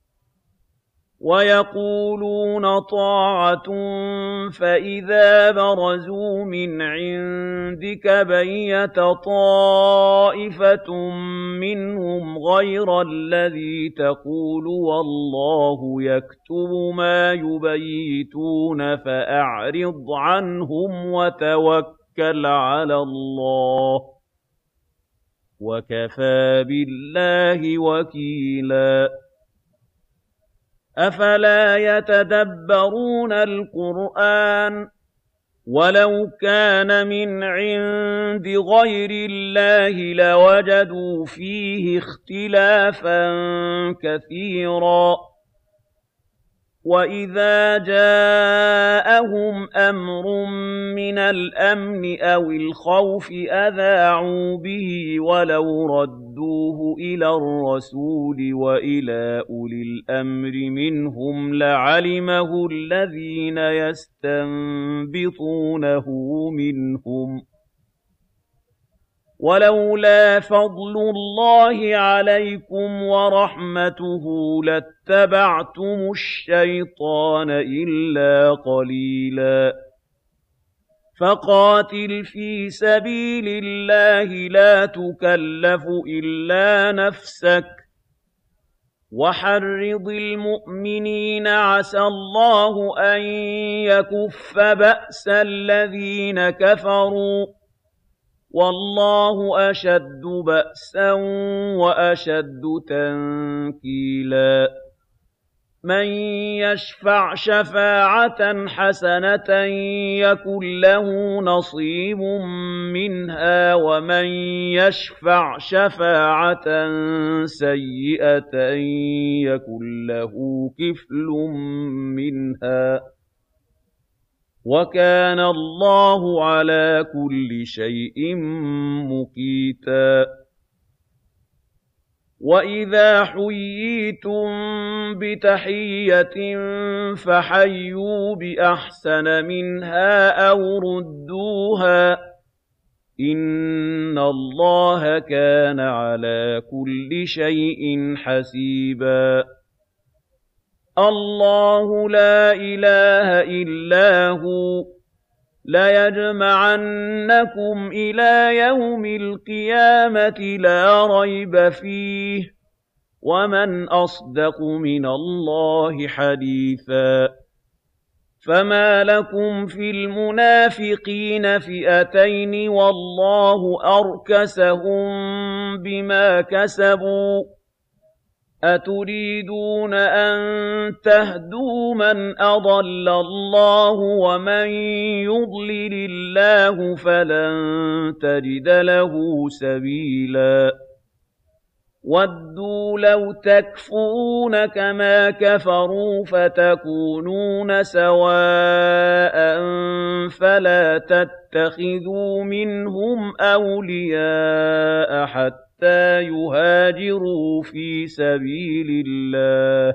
B: وَيَقُولُونَ طَاعَةٌ فَإِذَا بَرَزُوا مِنْ عِندِكَ بَيَّتَ طَائِفَةٌ مِّنْهُمْ غَيْرَ الَّذِي تَقُولُ وَاللَّهُ يَكْتُبُ مَا يُبَيِّتُونَ فَأَعْرِضْ عَنْهُمْ وَتَوَكَّلْ عَلَى اللَّهِ ۚ وَكَفَىٰ بِاللَّهِ وَكِيلًا. أَفَلَا يَتَدَبَّرُونَ الْقُرْآنَ ۚ وَلَوْ كَانَ مِنْ عِندِ غَيْرِ اللَّهِ لَوَجَدُوا فِيهِ اخْتِلَافًا كَثِيرًا. وَإِذَا جَاءَهُمْ أَمْرٌ مِّنَ الْأَمْنِ أَوِ الْخَوْفِ أَذَاعُوا بِهِ وَلَوْ رَدُّوهُ إِلَى الرَّسُولِ وَإِلَىٰ أُولِي الْأَمْرِ مِنْهُمْ لَعَلِمَهُ الَّذِينَ يَسْتَنبِطُونَهُ مِنْهُمْ ۗ وَلَوْلَا فَضْلُ اللَّهِ عَلَيْكُمْ وَرَحْمَتُهُ لَاتَّبَعْتُمُ الشَّيْطَانَ إِلَّا قَلِيلًا. فَقَاتِلْ فِي سَبِيلِ اللَّهِ لَا تُكَلَّفُ إِلَّا نَفْسَكَ ۚ وَحَرِّضِ الْمُؤْمِنِينَ عَسَى اللَّهُ أَن يَكُفَّ بَأْسَ الَّذِينَ كَفَرُوا ۚ وَاللَّهُ أَشَدُّ بَأْسًا وَأَشَدُّ تَنكِيلًا. مَن يَشْفَعْ شَفَاعَةً حَسَنَةً يَكُن لَّهُ نَصِيبٌ مِّنْهَا ۖ وَمَن يَشْفَعْ شَفَاعَةً سَيِّئَةً يَكُن لَّهُ كِفْلٌ مِّنْهَا ۗ وَكَانَ اللَّهُ عَلَىٰ كُلِّ شَيْءٍ مُّقِيتًا. وَإِذَا حُيِّيتُم بِتَحِيَّةٍ فَحَيُّوا بِأَحْسَنَ مِنْهَا أَوْ رُدُّوهَا ۗ إِنَّ اللَّهَ كَانَ عَلَىٰ كُلِّ شَيْءٍ حَسِيبًا. اللَّهُ لَا إِلَٰهَ إِلَّا هُوَ ۚ لَيَجْمَعَنَّكُمْ إِلَىٰ يَوْمِ الْقِيَامَةِ لَا رَيْبَ فِيهِ ۗ وَمَنْ أَصْدَقُ مِنَ اللَّهِ حَدِيثًا. فَمَا لَكُمْ فِي الْمُنَافِقِينَ فِئَتَيْنِ وَاللَّهُ أَرْكَسَهُم بِمَا كَسَبُوا ۚ أَتُرِيدُونَ أَن تَهْدُوا مَنْ أَضَلَّ اللَّهُ ۖ وَمَن يُضْلِلِ اللَّهُ فَلَن تَجِدَ لَهُ سَبِيلًا. وَدُّوا لَوْ تَكْفُرُونَ كَمَا كَفَرُوا فَتَكُونُونَ سَوَاءً فَلَا تَتَّخِذُوا مِنْهُمْ أَوْلِيَاءَ حَتَّىٰ يُهَاجِرُوا فِي سَبِيلِ اللَّهِ ۚ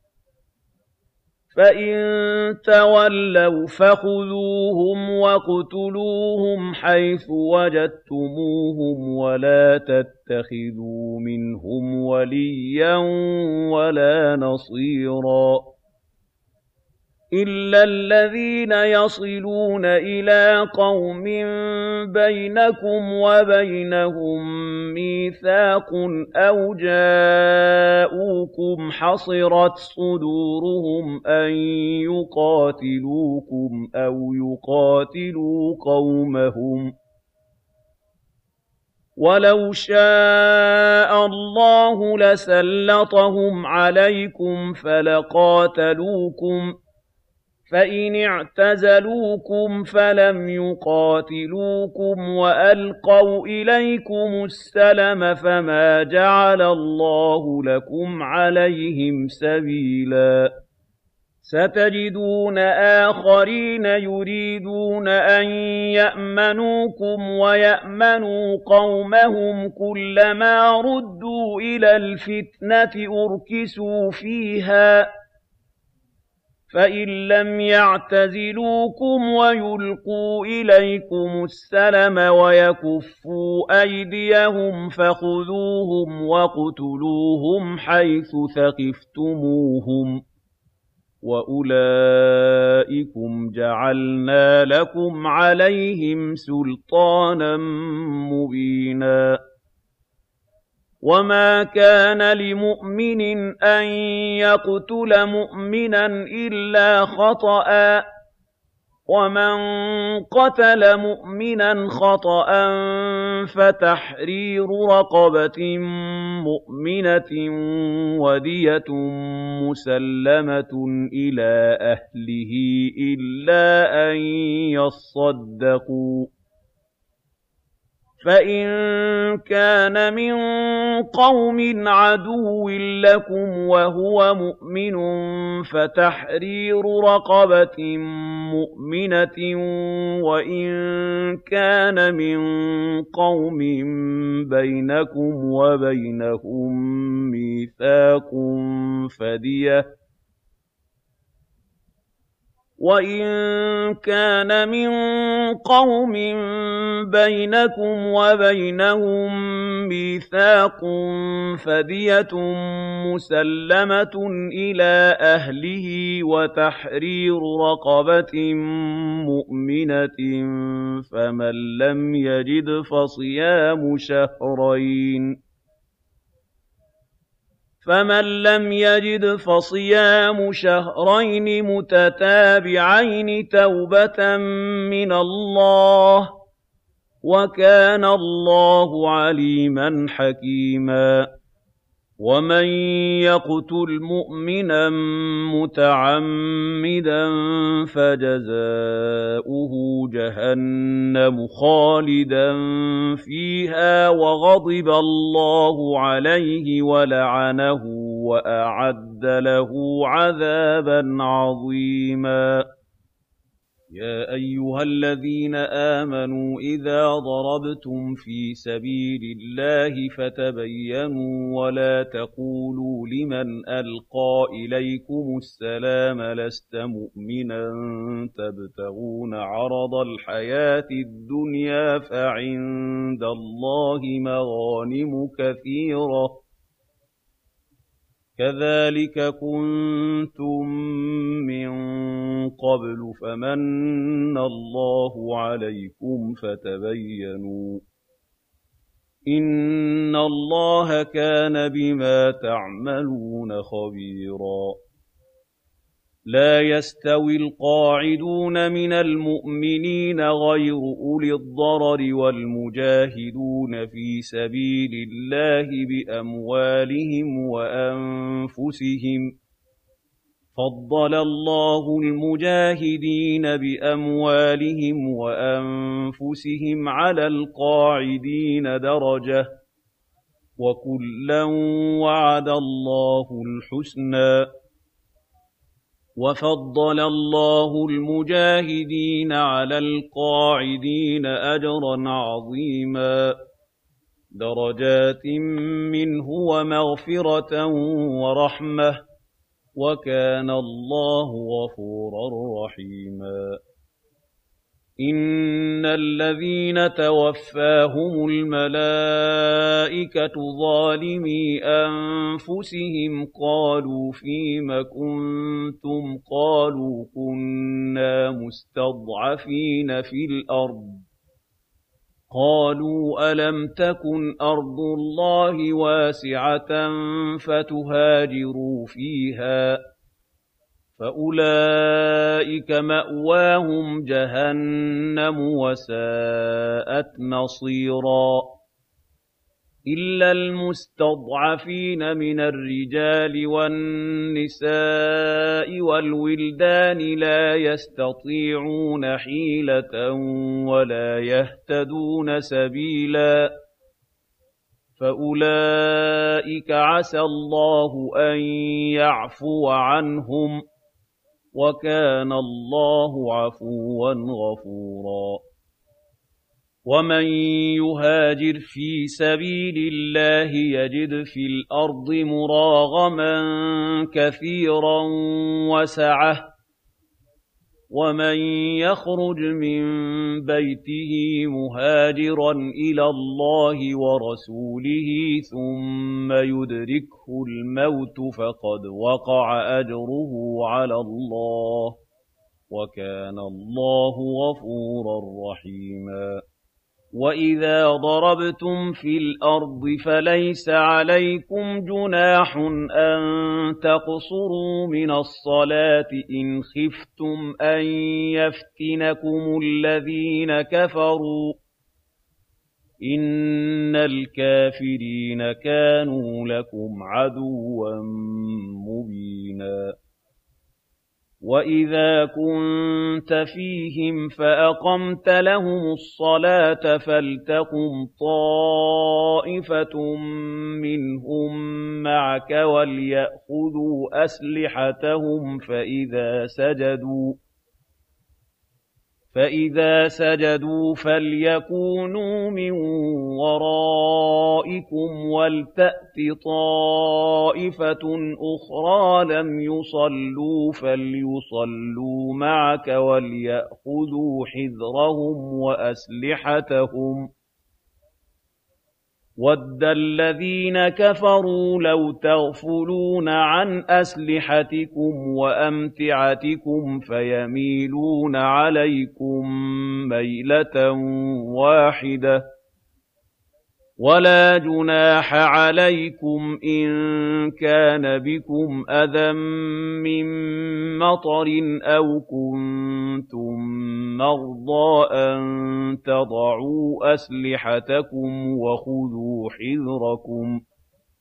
B: فَإِن تَوَلَّوْا فَخُذُوهُمْ وَاقْتُلُوهُمْ حَيْثُ وَجَدتُّمُوهُمْ وَلَا تَتَّخِذُوا مِنْهُمْ وَلِيًّا وَلَا نَصِيرًا إِلَّا الَّذِينَ يَصِلُونَ إِلَىٰ قَوْمٍ بَيْنَكُمْ وَبَيْنَهُم مِّيثَاقٌ أَوْ جَاءُوكُمْ حَصِرَتْ صُدُورُهُمْ أَن يُقَاتِلُوكُمْ أَوْ يُقَاتِلُوا قَوْمَهُمْ ۚ وَلَوْ شَاءَ اللَّهُ لَسَلَّطَهُمْ عَلَيْكُمْ فَلَقَاتَلُوكُمْ ۚ فَإِنِ اعْتَزَلُوكُمْ فَلَمْ يُقَاتِلُوكُمْ وَأَلْقَوْا إِلَيْكُمُ السَّلَمَ فَمَا جَعَلَ اللَّهُ لَكُمْ عَلَيْهِمْ سَبِيلًا. سَتَجِدُونَ آخَرِينَ يُرِيدُونَ أَن يَأْمَنُوكُمْ وَيَأْمَنُوا قَوْمَهُمْ كُلَّمَا رُدُّوا إِلَى الْفِتْنَةِ أُرْكِسُوا فِيهَا ۚ فَإِن لَّمْ يَعْتَزِلُوكُمْ وَيُلْقُوا إِلَيْكُمُ السَّلَمَ وَيَكُفُّوا أَيْدِيَهُمْ فَخُذُوهُمْ وَاقْتُلُوهُمْ حَيْثُ ثَقِفْتُمُوهُمْ ۚ وَأُولَٰئِكُمْ جَعَلْنَا لَكُمْ عَلَيْهِمْ سُلْطَانًا مُّبِينًا وَمَا كَانَ لِمُؤْمِنٍ أَن يَقْتُلَ مُؤْمِنًا إِلَّا خَطَأً ۚ وَمَن قَتَلَ مُؤْمِنًا خَطَأً فَتَحْرِيرُ رَقَبَةٍ مُّؤْمِنَةٍ وَدِيَةٌ مُّسَلَّمَةٌ إِلَىٰ أَهْلِهِ إِلَّا أَن يَصَّدَّقُوا ۚ فَإِن كَانَ مِن قَوْمٍ عَدُوٍّ لَّكُمْ وَهُوَ مُؤْمِنٌ فَتَحْرِيرُ رَقَبَةٍ مُّؤْمِنَةٍ ۖ وَإِن كَانَ مِن قَوْمٍ بَيْنَكُمْ وَبَيْنَهُم مِّيثَاقٌ فَدِيَةٌ مُّسَلَّمَةٌ إِلَىٰ أَهْلِهِ وَتَحْرِيرُ رَقَبَةٍ مُّؤْمِنَةٍ ۖ فَمَن لَّمْ يَجِدْ فَصِيَامُ شَهْرَيْنِ مُتَتَابِعَيْنِ تَوْبَةً مِّنَ اللَّهِ ۗ وَكَانَ اللَّهُ عَلِيمًا حَكِيمًا وَمَن يَقْتُلْ مُؤْمِنًا مُّتَعَمِّدًا فَجَزَاؤُهُ جَهَنَّمُ خَالِدًا فِيهَا وَغَضِبَ اللَّهُ عَلَيْهِ وَلَعَنَهُ وَأَعَدَّ لَهُ عَذَابًا عَظِيمًا يَا أَيُّهَا الَّذِينَ آمَنُوا إِذَا ضَرَبْتُمْ فِي سَبِيلِ اللَّهِ فَتَبَيَّنُوا وَلَا تَقُولُوا لِمَنْ أَلْقَىٰ إِلَيْكُمُ السَّلَامَ لَسْتَ مُؤْمِنًا تَبْتَغُونَ عَرَضَ الْحَيَاةِ الدُّنْيَا فَعِندَ اللَّهِ مَغَانِمُ كَثِيرَةٌ ۚ كَذَٰلِكَ كُنتُم مِّن قَبْلُ فَمَنَّ اللَّهُ عَلَيْكُمْ فَتَبَيَّنُوا ۚ إِنَّ اللَّهَ كَانَ بِمَا تَعْمَلُونَ خَبِيرًا لَا يَسْتَوِي الْقَاعِدُونَ مِنَ الْمُؤْمِنِينَ غَيْرُ أُولِي الضَّرَرِ وَالْمُجَاهِدُونَ فِي سَبِيلِ اللَّهِ بِأَمْوَالِهِمْ وَأَنفُسِهِمْ ۚ فَضَّلَ اللَّهُ الْمُجَاهِدِينَ بِأَمْوَالِهِمْ وَأَنفُسِهِمْ عَلَى الْقَاعِدِينَ دَرَجَةً ۚ وَكُلًّا وَعَدَ اللَّهُ الْحُسْنَىٰ ۚ وَفَضَّلَ اللَّهُ الْمُجَاهِدِينَ عَلَى الْقَاعِدِينَ أَجْرًا عَظِيمًا دَرَجَاتٍ مِّنْهُ وَمَغْفِرَةً وَرَحْمَةً ۚ وَكَانَ اللَّهُ غَفُورًا رَّحِيمًا إِنَّ الَّذِينَ تَوَفَّاهُمُ الْمَلَائِكَةُ ظَالِمِي أَنفُسِهِمْ قَالُوا فِيمَ كُنتُمْ ۖ قَالُوا كُنَّا مُسْتَضْعَفِينَ فِي الْأَرْضِ ۚ قَالُوا أَلَمْ تَكُنْ أَرْضُ اللَّهِ وَاسِعَةً فَتُهَاجِرُوا فِيهَا ۚ فَأُولَٰئِكَ مَأْوَاهُمْ جَهَنَّمُ وَسَاءَتْ مَصِيرًا إِلَّا الْمُسْتَضْعَفِينَ مِنَ الرِّجَالِ وَالنِّسَاءِ وَالْوِلْدَانِ لَا يَسْتَطِيعُونَ حِيلَةً وَلَا يَهْتَدُونَ سَبِيلًا فَأُولَٰئِكَ عَسَى اللَّهُ أَن يَعْفُوَ عَنْهُمْ ۚ وَكَانَ اللَّهُ عَفُوًّا غَفُورًا. وَمَن يُهَاجِرْ فِي سَبِيلِ اللَّهِ يَجِدْ فِي الْأَرْضِ مُرَاغَمًا كَثِيرًا وَسَعَةً، وَمَن يَخْرُجْ مِن بَيْتِهِ مُهَاجِرًا إِلَى اللَّهِ وَرَسُولِهِ ثُمَّ يُدْرِكْهُ الْمَوْتُ فَقَدْ وَقَعَ أَجْرُهُ عَلَى اللَّهِ ۗ وَكَانَ اللَّهُ غَفُورًا رَّحِيمًا. وَإِذَا ضَرَبْتُمْ فِي الْأَرْضِ فَلَيْسَ عَلَيْكُمْ جُنَاحٌ أَن تَقْصُرُوا مِنَ الصَّلَاةِ إِنْ خِفْتُمْ أَن يَفْتِنَكُمُ الَّذِينَ كَفَرُوا ۚ إِنَّ الْكَافِرِينَ كَانُوا لَكُمْ عَدُوًّا مُّبِينًا. وَإِذَا كُنتَ فِيهِمْ فَأَقَمْتَ لَهُمُ الصَّلَاةَ فَلْتَقُمْ طَائِفَةٌ مِّنْهُم مَّعَكَ وَلْيَأْخُذُوا أَسْلِحَتَهُمْ فَإِذَا سَجَدُوا فَلْيَكُونُوا مِن وَرَائِكُمْ وَلْتَأْتِ طَائِفَةٌ أُخْرَىٰ لَمْ يُصَلُّوا فَلْيُصَلُّوا مَعَكَ وَلْيَأْخُذُوا حِذْرَهُمْ وَأَسْلِحَتَهُمْ ۗ وَدَّ الَّذِينَ كَفَرُوا لَوْ تَغْفُلُونَ عَنْ أَسْلِحَتِكُمْ وَأَمْتِعَتِكُمْ فَيَمِيلُونَ عَلَيْكُم مَّيْلَةً وَاحِدَةً. وَلَا جُنَاحَ عَلَيْكُمْ إِن كَانَ بِكُمْ أَذًى مِّن مَّطَرٍ أَوْ كُنتُم مَّرْضَىٰ أَن تَضَعُوا أَسْلِحَتَكُمْ وَخُذُوا حِذْرَكُمْ ۗ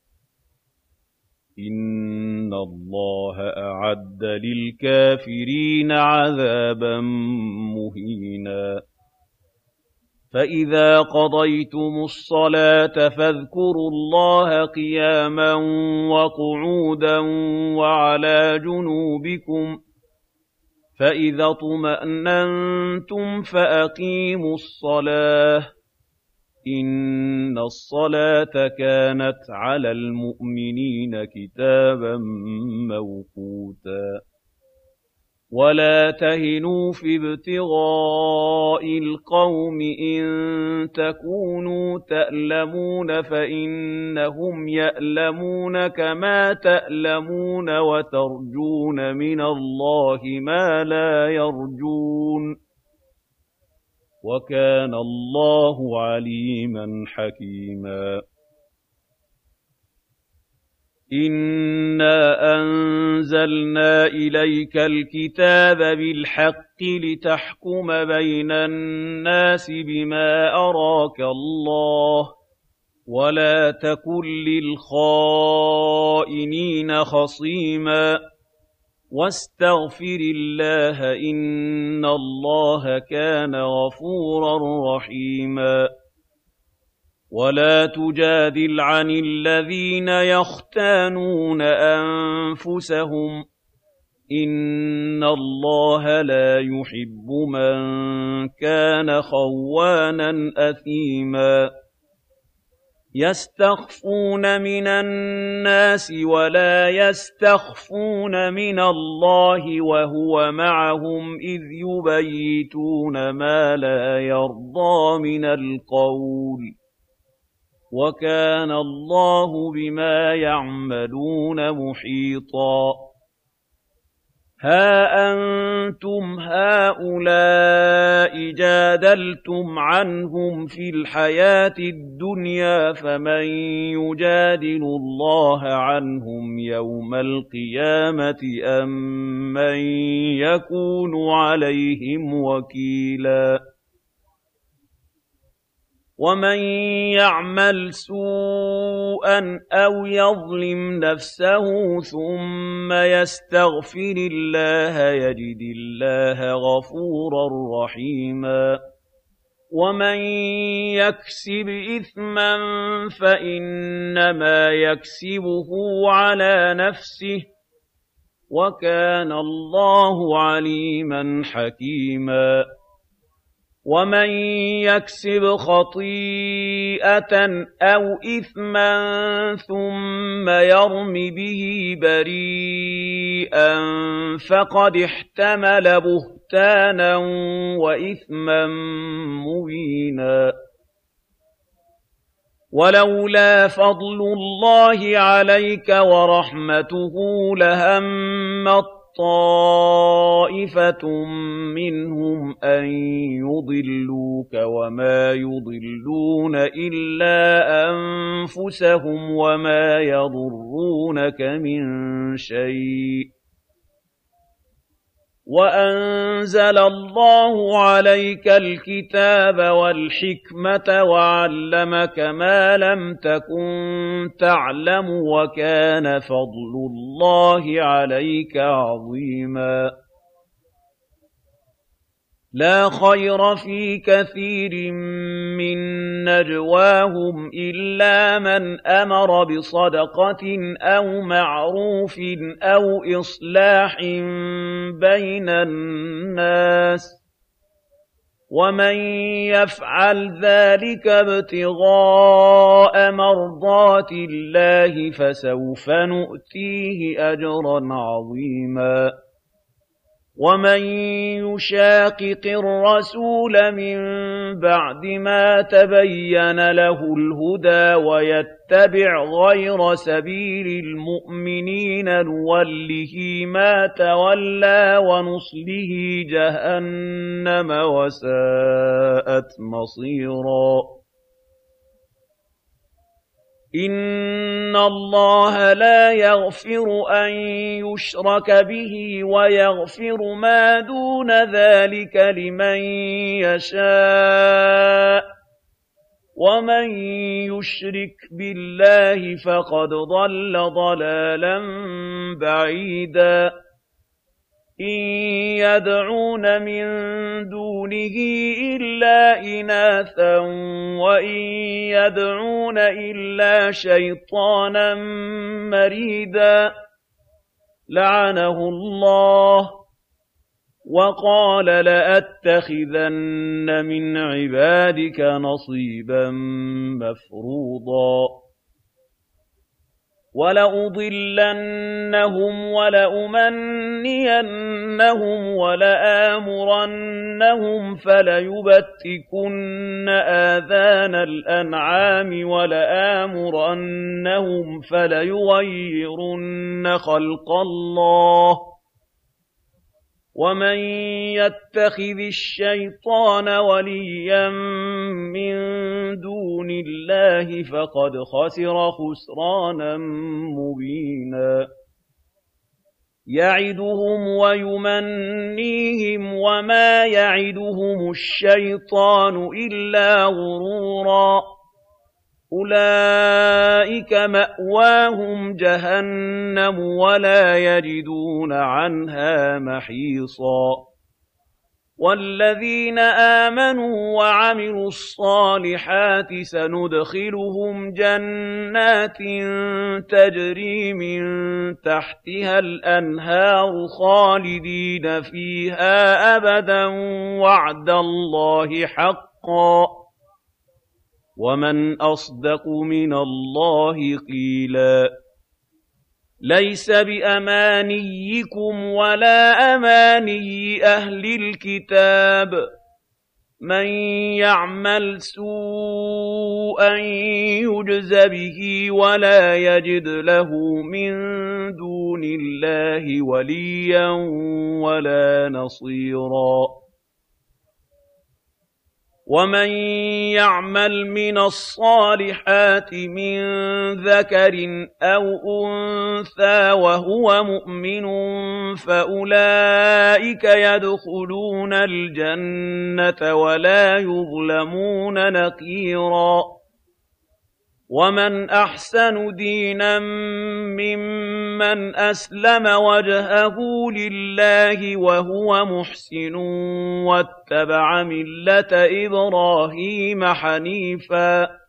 B: إِنَّ اللَّهَ أَعَدَّ لِلْكَافِرِينَ عَذَابًا مُّهِينًا. فَإِذَا قَضَيْتُمُ الصَّلَاةَ فَاذْكُرُوا اللَّهَ قِيَامًا وَقُعُودًا وَعَلَىٰ جُنُوبِكُمْ ۚ فَإِذَا اطْمَأْنَنتُمْ فَأَقِيمُوا الصَّلَاةَ ۚ إِنَّ الصَّلَاةَ كَانَتْ عَلَى الْمُؤْمِنِينَ كِتَابًا مَّوْقُوتًا. وَلَا تَهِنُوا فِي ابْتِغَاءِ الْقَوْمِ إِن تَكُونُوا تَأْلَمُونَ فَإِنَّهُمْ يَأْلَمُونَ كَمَا تَأْلَمُونَ وَتَرْجُونَ مِنَ اللَّهِ مَا لَا يَرْجُونَ ۗ وَكَانَ اللَّهُ عَلِيمًا حَكِيمًا. إِنَّا أَنزَلْنَا إِلَيْكَ الْكِتَابَ بِالْحَقِّ لِتَحْكُمَ بَيْنَ النَّاسِ بِمَا أَرَاكَ اللَّهُ ۚ وَلَا تَكُن لِّلْخَائِنِينَ خَصِيمًا، وَاسْتَغْفِرِ اللَّهَ ۖ إِنَّ اللَّهَ كَانَ غَفُورًا رَّحِيمًا. وَلَا تُجَادِلْ عَنِ الَّذِينَ يَخْتَانُونَ أَنفُسَهُمْ ۚ إِنَّ اللَّهَ لَا يُحِبُّ مَن كَانَ خَوَّانًا أَثِيمًا. يَسْتَخْفُونَ مِنَ النَّاسِ وَلَا يَسْتَخْفُونَ مِنَ اللَّهِ وَهُوَ مَعَهُمْ إِذْ يُبَيِّتُونَ مَا لَا يَرْضَىٰ مِنَ الْقَوْلِ ۚ وَكَانَ اللَّهُ بِمَا يَعْمَلُونَ مُحِيطًا. هَا أَنتُمْ هَٰؤُلَاءِ جَادَلْتُمْ عَنْهُمْ فِي الْحَيَاةِ الدُّنْيَا فَمَن يُجَادِلُ اللَّهَ عَنْهُمْ يَوْمَ الْقِيَامَةِ أَم مَّن يَكُونُ عَلَيْهِمْ وَكِيلًا. وَمَن يَعْمَلْ سُوءًا أَوْ يَظْلِمْ نَفْسَهُ ثُمَّ يَسْتَغْفِرِ اللَّهَ يَجِدِ اللَّهَ غَفُورًا رَّحِيمًا. وَمَن يَكْسِبْ إِثْمًا فَإِنَّمَا يَكْسِبُهُ عَلَىٰ نَفْسِهِ ۚ وَكَانَ اللَّهُ عَلِيمًا حَكِيمًا وَمَن يَكْسِبْ خَطِيئَةً أَوْ إِثْمًا ثُمَّ يَرْمِ بِهِ بَرِيئًا فَقَدِ احْتَمَلَ بُهْتَانًا وَإِثْمًا مُّبِينًا وَلَوْلَا فَضْلُ اللَّهِ عَلَيْكَ وَرَحْمَتُهُ لَهَمَّت طَّائِفَةٌ مِّنْهُمْ أَن يُضِلُّوكَ وَمَا يُضِلُّونَ إِلَّا أَنفُسَهُمْ وَمَا يَضُرُّونَكَ مِن شَيْءٍ ۚ وَأَنزَلَ اللَّهُ عَلَيْكَ الْكِتَابَ وَالْحِكْمَةَ وَعَلَّمَكَ مَا لَمْ تَكُن تَعْلَمُ وَكَانَ فَضْلُ اللَّهِ عَلَيْكَ عَظِيمًا لَا خَيْرَ فِي كَثِيرٍ مِّن نَّجْوَاهُمْ إِلَّا مَنْ أَمَرَ بِصَدَقَةٍ أَوْ مَعْرُوفٍ أَوْ إِصْلَاحٍ بَيْنَ النَّاسِ ۚ وَمَن يَفْعَلْ ذَٰلِكَ ابْتِغَاءَ مَرْضَاتِ اللَّهِ فَسَوْفَ نُؤْتِيهِ أَجْرًا عَظِيمًا وَمَن يُشَاقِقِ الرَّسُولَ مِن بَعْدِ مَا تَبَيَّنَ لَهُ الْهُدَىٰ وَيَتَّبِعْ غَيْرَ سَبِيلِ الْمُؤْمِنِينَ نُوَلِّهِ مَا تَوَلَّىٰ وَنُصْلِهِ جَهَنَّمَ وَسَاءَتْ مَصِيرًا إِنَّ اللَّهَ لَا يَغْفِرُ أَن يُشْرَكَ بِهِ وَيَغْفِرُ مَا دُونَ ذَٰلِكَ لِمَن يَشَاءُ ۚ وَمَن يُشْرِكْ بِاللَّهِ فَقَدْ ضَلَّ ضَلَالًا بَعِيدًا إِن يَدْعُونَ مِن دُونِهِ إِلَّا إِنَاثًا وَإِن يَدْعُونَ إِلَّا شَيْطَانًا مَّرِيدًا لَّعَنَهُ اللَّهُ وَقَالَ لَأَتَّخِذَنَّ مِنْ عِبَادِكَ نَصِيبًا مَّفْرُوضًا وَلَأُضِلَّنَّهُمْ وَلَأُمَنِّيَنَّهُمْ وَلَآمُرَنَّهُمْ فَلَيُبَتِّكُنَّ آذَانَ الْأَنْعَامِ وَلَآمُرَنَّهُمْ فَلَيُغَيِّرُنَّ خَلْقَ اللَّهِ ۚ وَمَن يَتَّخِذِ الشَّيْطَانَ وَلِيًّا مِّن دُونِ اللَّهِ فَقَدْ خَسِرَ خُسْرَانًا مُّبِينًا يَعِدُهُمْ وَيُمَنِّيهِمْ وَمَا يَعِدُهُمُ الشَّيْطَانُ إِلَّا غُرُورًا أُولَٰئِكَ مَأْوَاهُمْ جَهَنَّمُ وَلَا يَجِدُونَ عَنْهَا مَحِيصًا وَالَّذِينَ آمَنُوا وَعَمِلُوا الصَّالِحَاتِ سَنُدْخِلُهُمْ جَنَّاتٍ تَجْرِي مِن تَحْتِهَا الْأَنْهَارُ خَالِدِينَ فِيهَا أَبَدًا وَعْدَ اللَّهِ حَقًّا ۚ وَمَنْ أَصْدَقُ مِنَ اللَّهِ قِيلًا لَيْسَ بِأَمَانِيِّكُمْ وَلَا أَمَانِيِّ أَهْلِ الْكِتَابِ ۗ مَن يَعْمَلْ سُوءًا يُجْزَ بِهِ وَلَا يَجِدْ لَهُ مِن دُونِ اللَّهِ وَلِيًّا وَلَا نَصِيرًا وَمَن يَعْمَلْ مِنَ الصَّالِحَاتِ مِن ذَكَرٍ أَوْ أُنثَىٰ وَهُوَ مُؤْمِنٌ فَأُولَٰئِكَ يَدْخُلُونَ الْجَنَّةَ وَلَا يُظْلَمُونَ نَقِيرًا وَمَنْ أَحْسَنُ دِينًا مِّمَّنْ أَسْلَمَ وَجْهَهُ لِلَّهِ وَهُوَ مُحْسِنٌ وَاتَّبَعَ مِلَّةَ إِبْرَاهِيمَ حَنِيفًا ۗ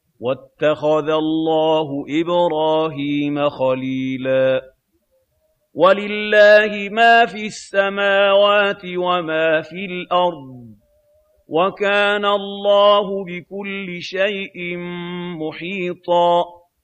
B: وَاتَّخَذَ اللَّهُ إِبْرَاهِيمَ خَلِيلًا وَلِلَّهِ مَا فِي السَّمَاوَاتِ وَمَا فِي الْأَرْضِ ۚ وَكَانَ اللَّهُ بِكُلِّ شَيْءٍ مُحِيطًا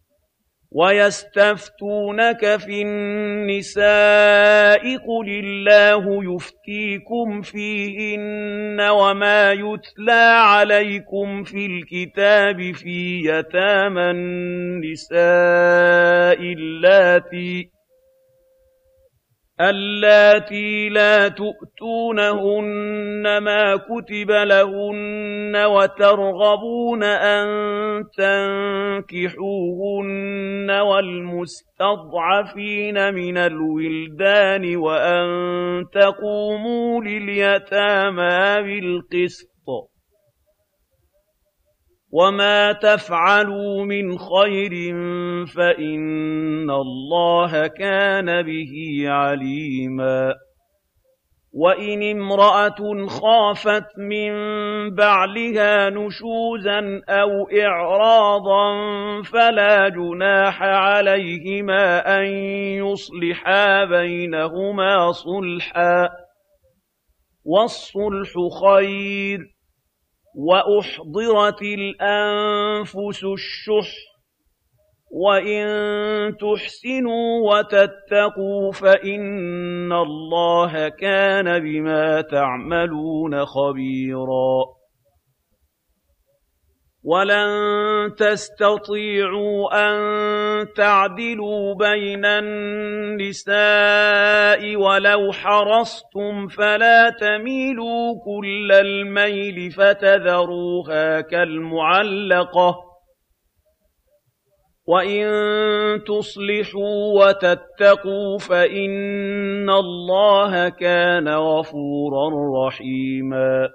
B: وَيَسْتَفْتُونَكَ فِي النِّسَاءِ قُلِ اللَّهُ يُفْتِيكُمْ فِيهِنَّ وَمَا يُتْلَىٰ عَلَيْكُمْ فِي الْكِتَابِ فِي يَتَامَى النِّسَاءِ اللَّاتِي لَا تُؤْتُونَهُنَّ مَا كُتِبَ لَهُنَّ وَتَرْغَبُونَ أَن تَنكِحُوهُنَّ وَالْمُسْتَضْعَفِينَ مِنَ الْوِلْدَانِ وَأَن تَقُومُوا لِلْيَتَامَىٰ بِالْقِسْطِ ۚ وَمَا تَفْعَلُوا مِنْ خَيْرٍ فَإِنَّ اللَّهَ كَانَ بِهِ عَلِيمًا وَإِنِ امْرَأَةٌ خَافَتْ مِن بَعْلِهَا نُشُوزًا أَوْ إِعْرَاضًا فَلَا جُنَاحَ عَلَيْهِمَا أَن يُصْلِحَا بَيْنَهُمَا صُلْحًا ۚ وَالصُّلْحُ خَيْرٌ ۗ وَأُحْضِرَتِ الْأَنفُسُ الشُّحَّ ۚ وَإِن تُحْسِنُوا وَتَتَّقُوا فَإِنَّ اللَّهَ كَانَ بِمَا تَعْمَلُونَ خَبِيرًا وَلَن تَسْتَطِيعُوا أَن تَعْدِلُوا بَيْنَ النِّسَاءِ وَلَوْ حَرَصْتُمْ فَلَا تَمِيلُوا كُلَّ الْمَيْلِ فَتَذَرُوهَا كَالْمُعَلَّقَةِ ۚ وَإِن تُصْلِحُوا وَتَتَّقُوا فَإِنَّ اللَّهَ كَانَ غَفُورًا رَّحِيمًا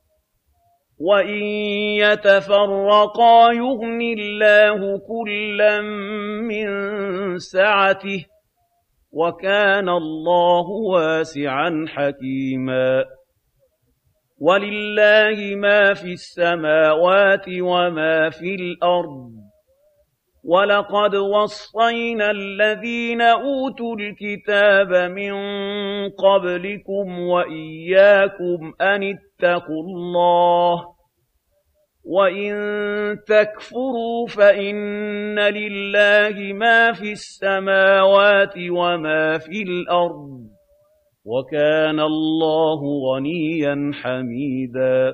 B: وَإِن يَتَفَرَّقَا يُغْنِ اللَّهُ كُلًّا مِّن سَعَتِهِ ۚ وَكَانَ اللَّهُ وَاسِعًا حَكِيمًا وَلِلَّهِ مَا فِي السَّمَاوَاتِ وَمَا في الْأَرْضِ ۚ وَلَقَدْ وَصَّيْنَا الَّذِينَ أُوتُوا الْكِتَابَ مِن قَبْلِكُمْ وَإِيَّاكُمْ أَنِ اتَّقُوا اللَّهَ ۚ وَإِن تَكْفُرُوا فَإِنَّ لِلَّهِ مَا فِي السَّمَاوَاتِ وَمَا في الْأَرْضِ ۚ وَكَانَ اللَّهُ غَنِيًّا حَمِيدًا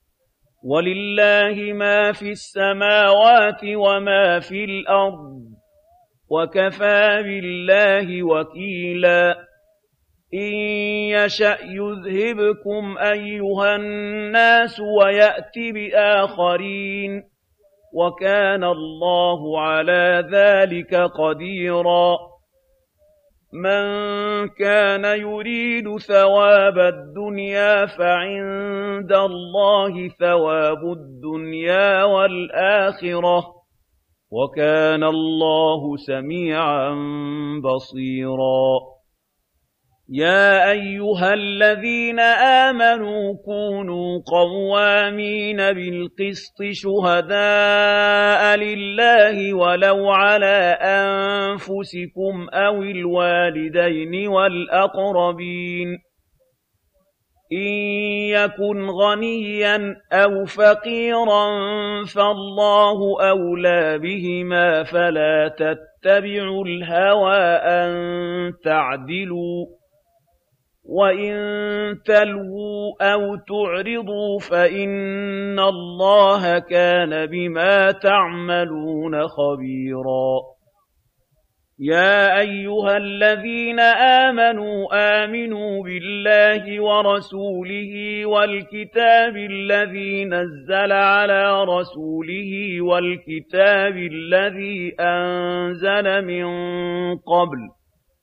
B: وَلِلَّهِ مَا فِي السَّمَاوَاتِ وَمَا في الْأَرْضِ ۚ وَكَفَىٰ بِاللَّهِ وَكِيلًا إِن يَشَأْ يُذْهِبْكُمْ أَيُّهَا النَّاسُ وَيَأْتِ بِآخَرِينَ ۚ وَكَانَ اللَّهُ عَلَىٰ ذَٰلِكَ قَدِيرًا مَّن كَانَ يُرِيدُ ثَوَابَ الدُّنْيَا فَعِندَ اللَّهِ ثَوَابُ الدُّنْيَا وَالْآخِرَةِ ۚ وَكَانَ اللَّهُ سَمِيعًا بَصِيرًا يَا أَيُّهَا الَّذِينَ آمَنُوا كُونُوا قَوَّامِينَ بِالْقِسْطِ شُهَدَاءَ لِلَّهِ وَلَوْ عَلَىٰ أَنفُسِكُمْ أَوِ الْوَالِدَيْنِ وَالْأَقْرَبِينَ ۚ إِن يَكُنْ غَنِيًّا أَوْ فَقِيرًا فَاللَّهُ أَوْلَىٰ بِهِمَا فَلَا تَتَّبِعُوا الْهَوَىٰ أَن تَعْدِلُوا ۚ وَإِن تَلْوُوا أَوْ تُعْرِضُوا فَإِنَّ اللَّهَ كَانَ بِمَا تَعْمَلُونَ خَبِيرًا يَا أَيُّهَا الَّذِينَ آمَنُوا آمِنُوا بِاللَّهِ وَرَسُولِهِ وَالْكِتَابِ الَّذِي نَزَّلَ عَلَىٰ رَسُولِهِ وَالْكِتَابِ الَّذِي أَنزَلَ مِن قَبْلُ ۚ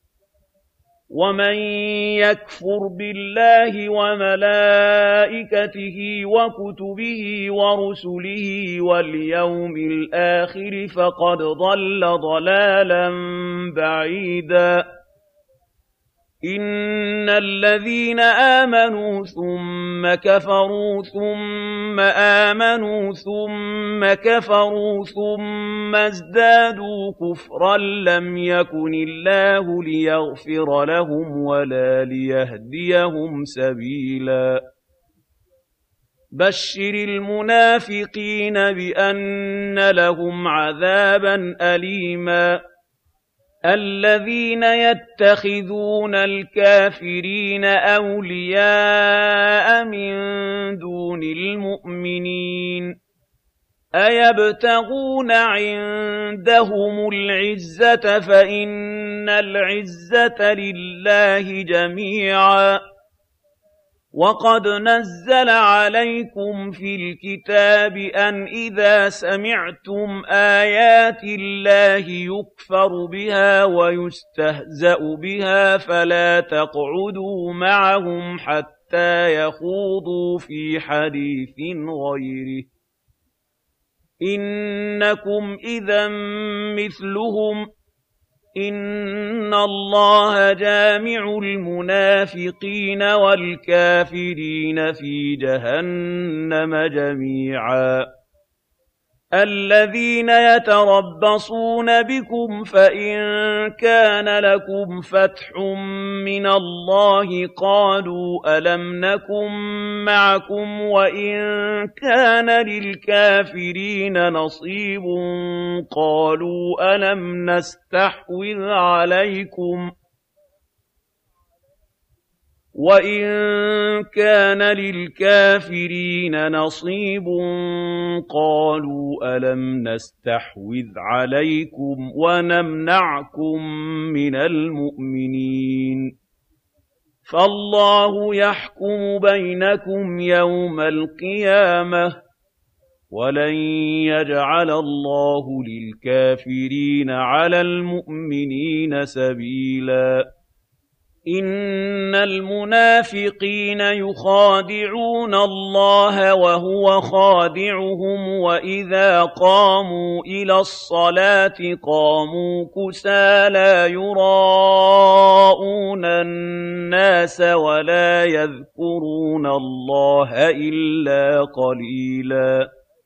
B: وَمَن يَكْفُرْ بِاللَّهِ وَمَلَائِكَتِهِ وَكُتُبِهِ وَرُسُلِهِ وَالْيَوْمِ الْآخِرِ فَقَدْ ضَلَّ ضَلَالًا بَعِيدًا إِنَّ الَّذِينَ آمَنُوا ثُمَّ كَفَرُوا ثُمَّ آمَنُوا ثُمَّ كَفَرُوا ثُمَّ ازْدَادُوا كُفْرًا لَّمْ يَكُنِ اللَّهُ لِيَغْفِرَ لَهُمْ وَلَا لِيَهْدِيَهُمْ سَبِيلًا بَشِّرِ الْمُنَافِقِينَ بِأَنَّ لَهُمْ عَذَابًا أَلِيمًا الَّذِينَ يَتَّخِذُونَ الْكَافِرِينَ أَوْلِيَاءَ مِن دُونِ الْمُؤْمِنِينَ أَيَبْتَغُونَ عِندَهُمُ الْعِزَّةَ فَإِنَّ الْعِزَّةَ لِلَّهِ جَمِيعًا وَقَدْ نَزَّلَ عَلَيْكُمْ فِي الْكِتَابِ أَنْ إِذَا سَمِعْتُمْ آيَاتِ اللَّهِ يُكْفَرُ بِهَا وَيُسْتَهْزَأُ بِهَا فَلَا تَقْعُدُوا مَعَهُمْ حَتَّىٰ يَخُوضُوا فِي حَدِيثٍ غَيْرِهِ ۚ إِنَّكُمْ إِذًا مِّثْلُهُمْ ۗ إِنَّ اللَّهَ جَامِعُ الْمُنَافِقِينَ وَالْكَافِرِينَ فِي جَهَنَّمَ جَمِيعًا الَّذِينَ يَتَرَبَّصُونَ بِكُمْ فَإِن كَانَ لَكُمْ فَتْحٌ مِّنَ اللَّهِ قَالُوا أَلَمْ نَكُن مَّعَكُمْ وَإِن كَانَ لِلْكَافِرِينَ نَصِيبٌ قَالُوا أَلَمْ نَسْتَحْوِذْ عَلَيْكُمْ وَإِن كَانَ لِلْكَافِرِينَ نَصِيبٌ قَالُوا أَلَمْ نَسْتَحْوِذْ عَلَيْكُمْ وَنَمْنَعْكُم مِّنَ الْمُؤْمِنِينَ فَاللَّهُ يَحْكُمُ بَيْنَكُمْ يَوْمَ الْقِيَامَةِ وَلَن يَجْعَلَ اللَّهُ لِلْكَافِرِينَ عَلَى الْمُؤْمِنِينَ سَبِيلًا إِنَّ الْمُنَافِقِينَ يُخَادِعُونَ اللَّهَ وَهُوَ خَادِعُهُمْ وَإِذَا قَامُوا إِلَى الصَّلَاةِ قَامُوا كُسَالَىٰ يُرَاءُونَ النَّاسَ وَلَا يَذْكُرُونَ اللَّهَ إِلَّا قَلِيلًا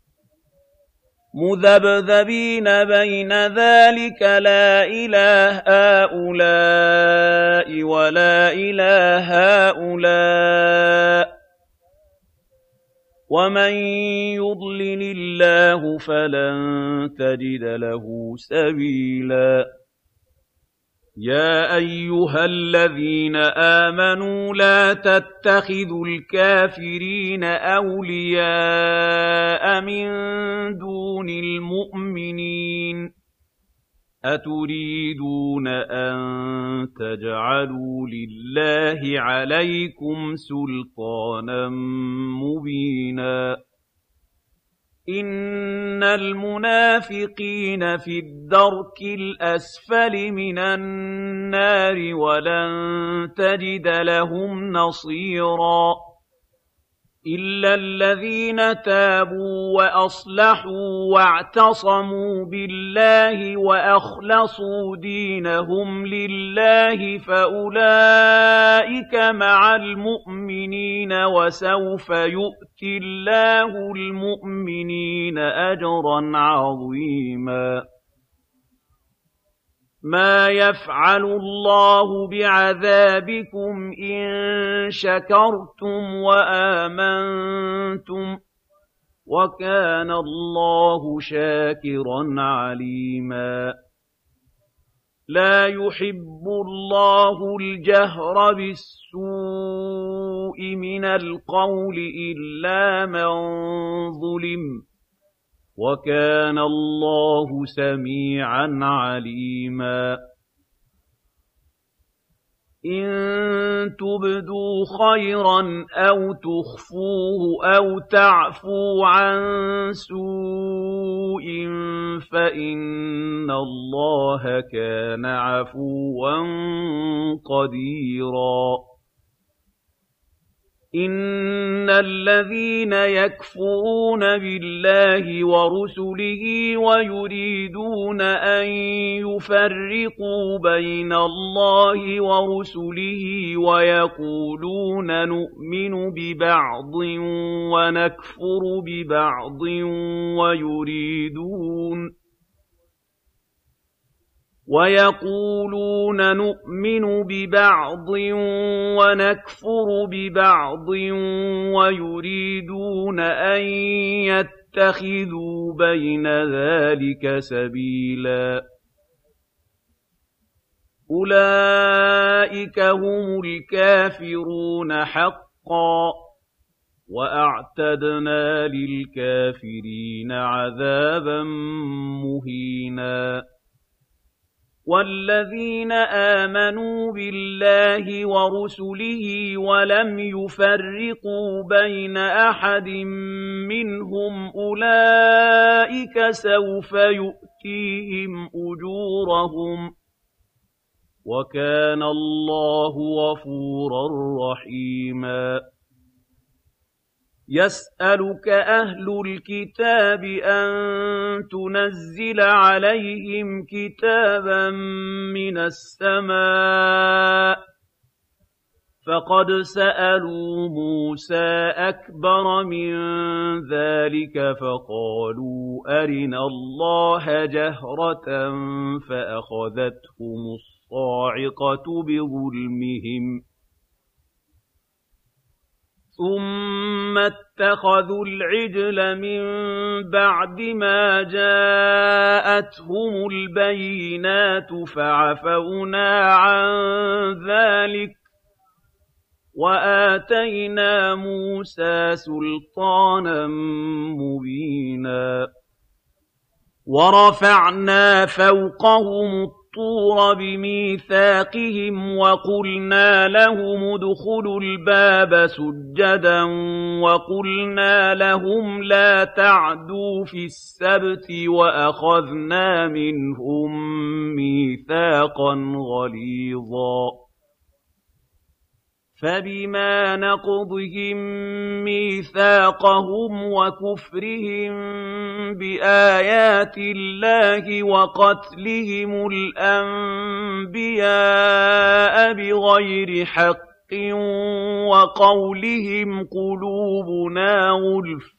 B: مُذَبْذَبِينَ بَيْنَ ذَٰلِكَ لَا إِلَىٰ هَٰؤُلَاءِ وَلَا إِلَىٰ هَٰؤُلَاءِ ۚ وَمَن يُضْلِلِ اللَّهُ فَلَن تَجِدَ لَهُ سَبِيلًا يَا أَيُّهَا الَّذِينَ آمَنُوا لَا تَتَّخِذُوا الْكَافِرِينَ أَوْلِيَاءَ مِن دُونِ الْمُؤْمِنِينَ أَتُرِيدُونَ أَن تَجْعَلُوا لِلَّهِ عَلَيْكُمْ سُلْطَانًا مُّبِينًا إِنَّ الْمُنَافِقِينَ فِي الدَّرْكِ الْأَسْفَلِ مِنَ النَّارِ وَلَن تَجِدَ لَهُمْ نَصِيرًا إِلَّا الَّذِينَ تَابُوا وَأَصْلَحُوا وَاعْتَصَمُوا بِاللَّهِ وَأَخْلَصُوا دِينَهُمْ لِلَّهِ فَأُولَٰئِكَ مَعَ الْمُؤْمِنِينَ وَسَوْفَ يُؤْتِ اللَّهُ الْمُؤْمِنِينَ أَجْرًا عَظِيمًا مَا يَفْعَلُ اللَّهُ بِعَذَابِكُمْ إِن شَكَرْتُمْ وَآمَنتُمْ ۚ وَكَانَ اللَّهُ شَاكِرًا عَلِيمًا لَا يُحِبُّ اللَّهُ الْجَهْرَ بِالسُّوءِ مِنَ الْقَوْلِ إِلَّا مَن ظُلِمَ وَكَانَ اللَّهُ سَمِيعًا عَلِيمًا إِن تُبْدُوا خَيْرًا أَوْ تُخْفُوهُ أَوْ تَعْفُوا عَن سُوءٍ فَإِنَّ اللَّهَ كَانَ عَفُوًّا قَدِيرًا إِنَّ الَّذِينَ يَكْفُرُونَ بِاللَّهِ وَرُسُلِهِ وَيُرِيدُونَ أَن يُفَرِّقُوا بَيْنَ اللَّهِ وَرُسُلِهِ وَيَقُولُونَ نُؤْمِنُ بِبَعْضٍ وَنَكْفُرُ بِبَعْضٍ وَيَقُولُونَ نُؤْمِنُ بِبَعْضٍ وَنَكْفُرُ بِبَعْضٍ وَيُرِيدُونَ أَن يَتَّخِذُوا بَيْنَ ذَلِكَ سَبِيلًا أُولَٰئِكَ هُمُ الْكَافِرُونَ حَقًّا ۚ وَأَعْتَدْنَا لِلْكَافِرِينَ عَذَابًا مُّهِينًا وَالَّذِينَ آمَنُوا بِاللَّهِ وَرُسُلِهِ وَلَمْ يُفَرِّقُوا بَيْنَ أَحَدٍ مِّنْهُمْ أُولَٰئِكَ سَوْفَ يُؤْتِيهِمْ أُجُورَهُمْ ۗ وَكَانَ اللَّهُ غَفُورًا رَّحِيمًا يَسْأَلُكَ أَهْلُ الْكِتَابِ أَن تُنَزِّلَ عَلَيْهِمْ كِتَابًا مِّنَ السَّمَاءِ ۚ فَقَدْ سَأَلُوا مُوسَىٰ أَكْبَرَ مِن ذَٰلِكَ فَقَالُوا أَرِنَا اللَّهَ جَهْرَةً فَأَخَذَتْهُمُ الصَّاعِقَةُ بِظُلْمِهِمْ ۚ ثُمَّ اتَّخَذُوا الْعِجْلَ مِن بَعْدِ مَا جَاءَتْهُمُ الْبَيِّنَاتُ فَعَفَوْنَا عَن ذَٰلِكَ ۚ وَآتَيْنَا مُوسَىٰ سُلْطَانًا مُّبِينًا وَرَفَعْنَا فَوْقَهُمُ الطُّورَ بِمِيثَاقِهِمْ وَقُلْنَا لَهُمُ ادْخُلُوا الْبَابَ سُجَّدًا وَقُلْنَا لَهُمْ لَا تَعْدُوا فِي السَّبْتِ وَأَخَذْنَا مِنْهُم مِّيثَاقًا غَلِيظًا فَبِمَا نَقْضِهِم مِّيثَاقَهُمْ وَكُفْرِهِم بِآيَاتِ اللَّهِ وَقَتْلِهِمُ الْأَنبِيَاءَ بِغَيْرِ حَقٍّ وَقَوْلِهِمْ قُلُوبُنَا غُلْفٌ ۚ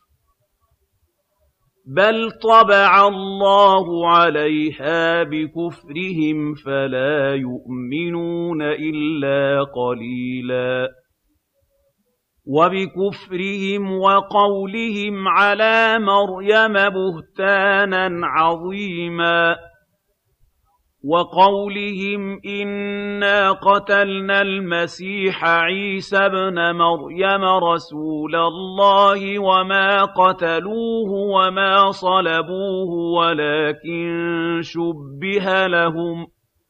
B: بَلْ طَبَعَ اللَّهُ عَلَيْهَا بِكُفْرِهِمْ فَلَا يُؤْمِنُونَ إِلَّا قَلِيلًا وَبِكُفْرِهِمْ وَقَوْلِهِمْ عَلَىٰ مَرْيَمَ بُهْتَانًا عَظِيمًا وَقَوْلِهِمْ إِنَّا قَتَلْنَا الْمَسِيحَ عِيسَى ابْنَ مَرْيَمَ رَسُولَ اللَّهِ وَمَا قَتَلُوهُ وَمَا صَلَبُوهُ وَلَٰكِن شُبِّهَ لَهُمْ ۚ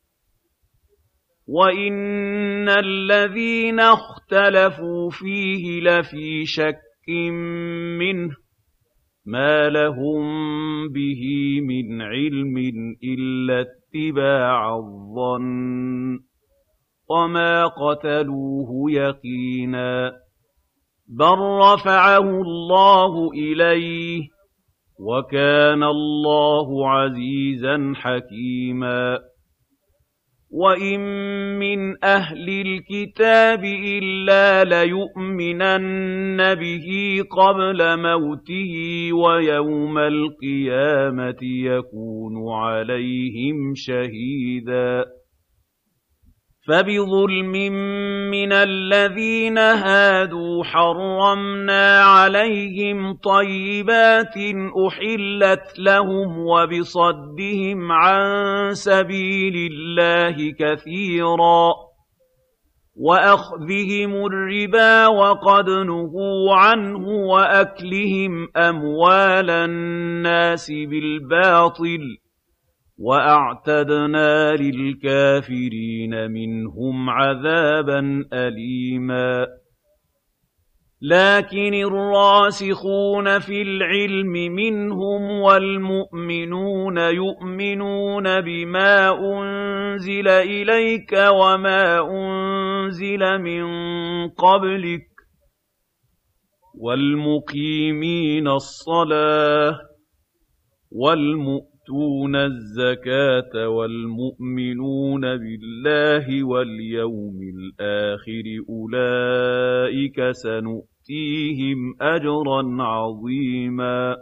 B: وَإِنَّ الَّذِينَ اخْتَلَفُوا فِيهِ لَفِي شَكٍّ مِّنْهُ ۚ مَا لَهُم بِهِ مِنْ عِلْمٍ إِلَّا اتِّبَاعَ الظَّنِّ ۚ وَمَا قَتَلُوهُ يَقِينًا بَل رَّفَعَهُ اللَّهُ إِلَيْهِ ۚ وَكَانَ اللَّهُ عَزِيزًا حَكِيمًا وَإِن مِّنْ أَهْلِ الْكِتَابِ إِلَّا لَيُؤْمِنَنَّ بِهِ قَبْلَ مَوْتِهِ وَيَوْمَ الْقِيَامَةِ يَكُونُ عَلَيْهِمْ شَهِيدًا فَبِظُلْمٍ مِّنَ الَّذِينَ هَادُوا حَرَّمْنَا عَلَيْهِمْ طَيِّبَاتٍ أُحِلَّتْ لَهُمْ وَبِصَدِّهِمْ عَن سَبِيلِ اللَّهِ كَثِيرًا وَأَخْذِهِمُ الرِّبَا وَقَدْ نُهُوا عَنْهُ وَأَكْلِهِمْ أَمْوَالَ النَّاسِ بِالْبَاطِلِ ۚ وَأَعْتَدْنَا لِلْكَافِرِينَ مِنْهُمْ عَذَابًا أَلِيمًا لَكِنِ الرَّاسِخُونَ فِي الْعِلْمِ مِنْهُمْ وَالْمُؤْمِنُونَ يُؤْمِنُونَ بِمَا أُنزِلَ إِلَيْكَ وَمَا أُنزِلَ مِن قَبْلِكَ
A: وَالْمُقِيمِينَ الصَّلَاةَ وَالْمُؤْتُونَ الزَّكَاةَ وَالْمُؤْمِنُونَ بِاللَّهِ وَالْيَوْمِ الْآخِرِ أُولَٰئِكَ سَنُؤْتِيهِمْ أَجْرًا عَظِيمًا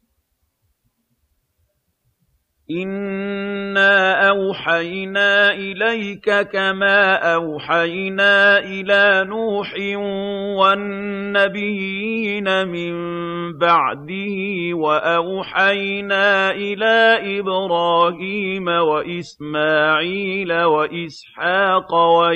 A: إِنَّا أَوْحَيْنَا إِلَيْكَ كَمَا أَوْحَيْنَا إِلَىٰ نُوحٍ وَالنَّبِيِّينَ مِن بَعْدِهِ وَأَوْحَيْنَا إِلَىٰ إِبْرَاهِيمَ وَإِسْمَاعِيلَ وَإِسْحَاقَ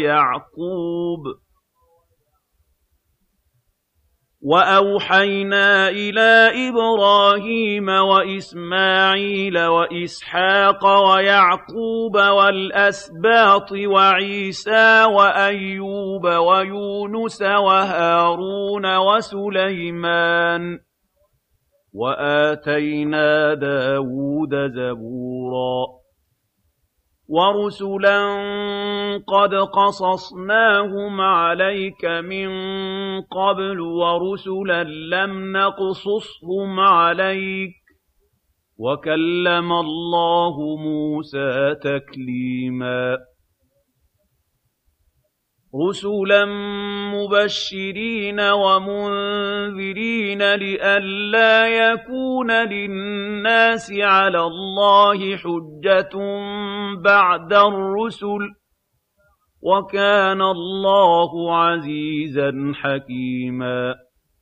A: وَيَعْقُوبَ وَالْأَسْبَاطِ وَعِيسَىٰ وَأَيُّوبَ وَيُونُسَ وَهَارُونَ وَسُلَيْمَانَ وَآتَيْنَا دَاوُودَ زَبُورًا وَرُسُلًا قَدْ قَصَصْنَاهُمْ عَلَيْكَ مِن قَبْلُ وَرُسُلًا لَّمْ نَقْصُصْهُمْ عَلَيْكَ ۚ وَكَلَّمَ اللَّهُ مُوسَىٰ تَكْلِيمًا رُسُلًا مُّبَشِّرِينَ وَمُنذِرِينَ لِئَلَّا يَكُونَ لِلنَّاسِ عَلَى اللَّهِ حُجَّةٌ بَعْدَ الرُّسُلِ ۚ وَكَانَ اللَّهُ عَزِيزًا حَكِيمًا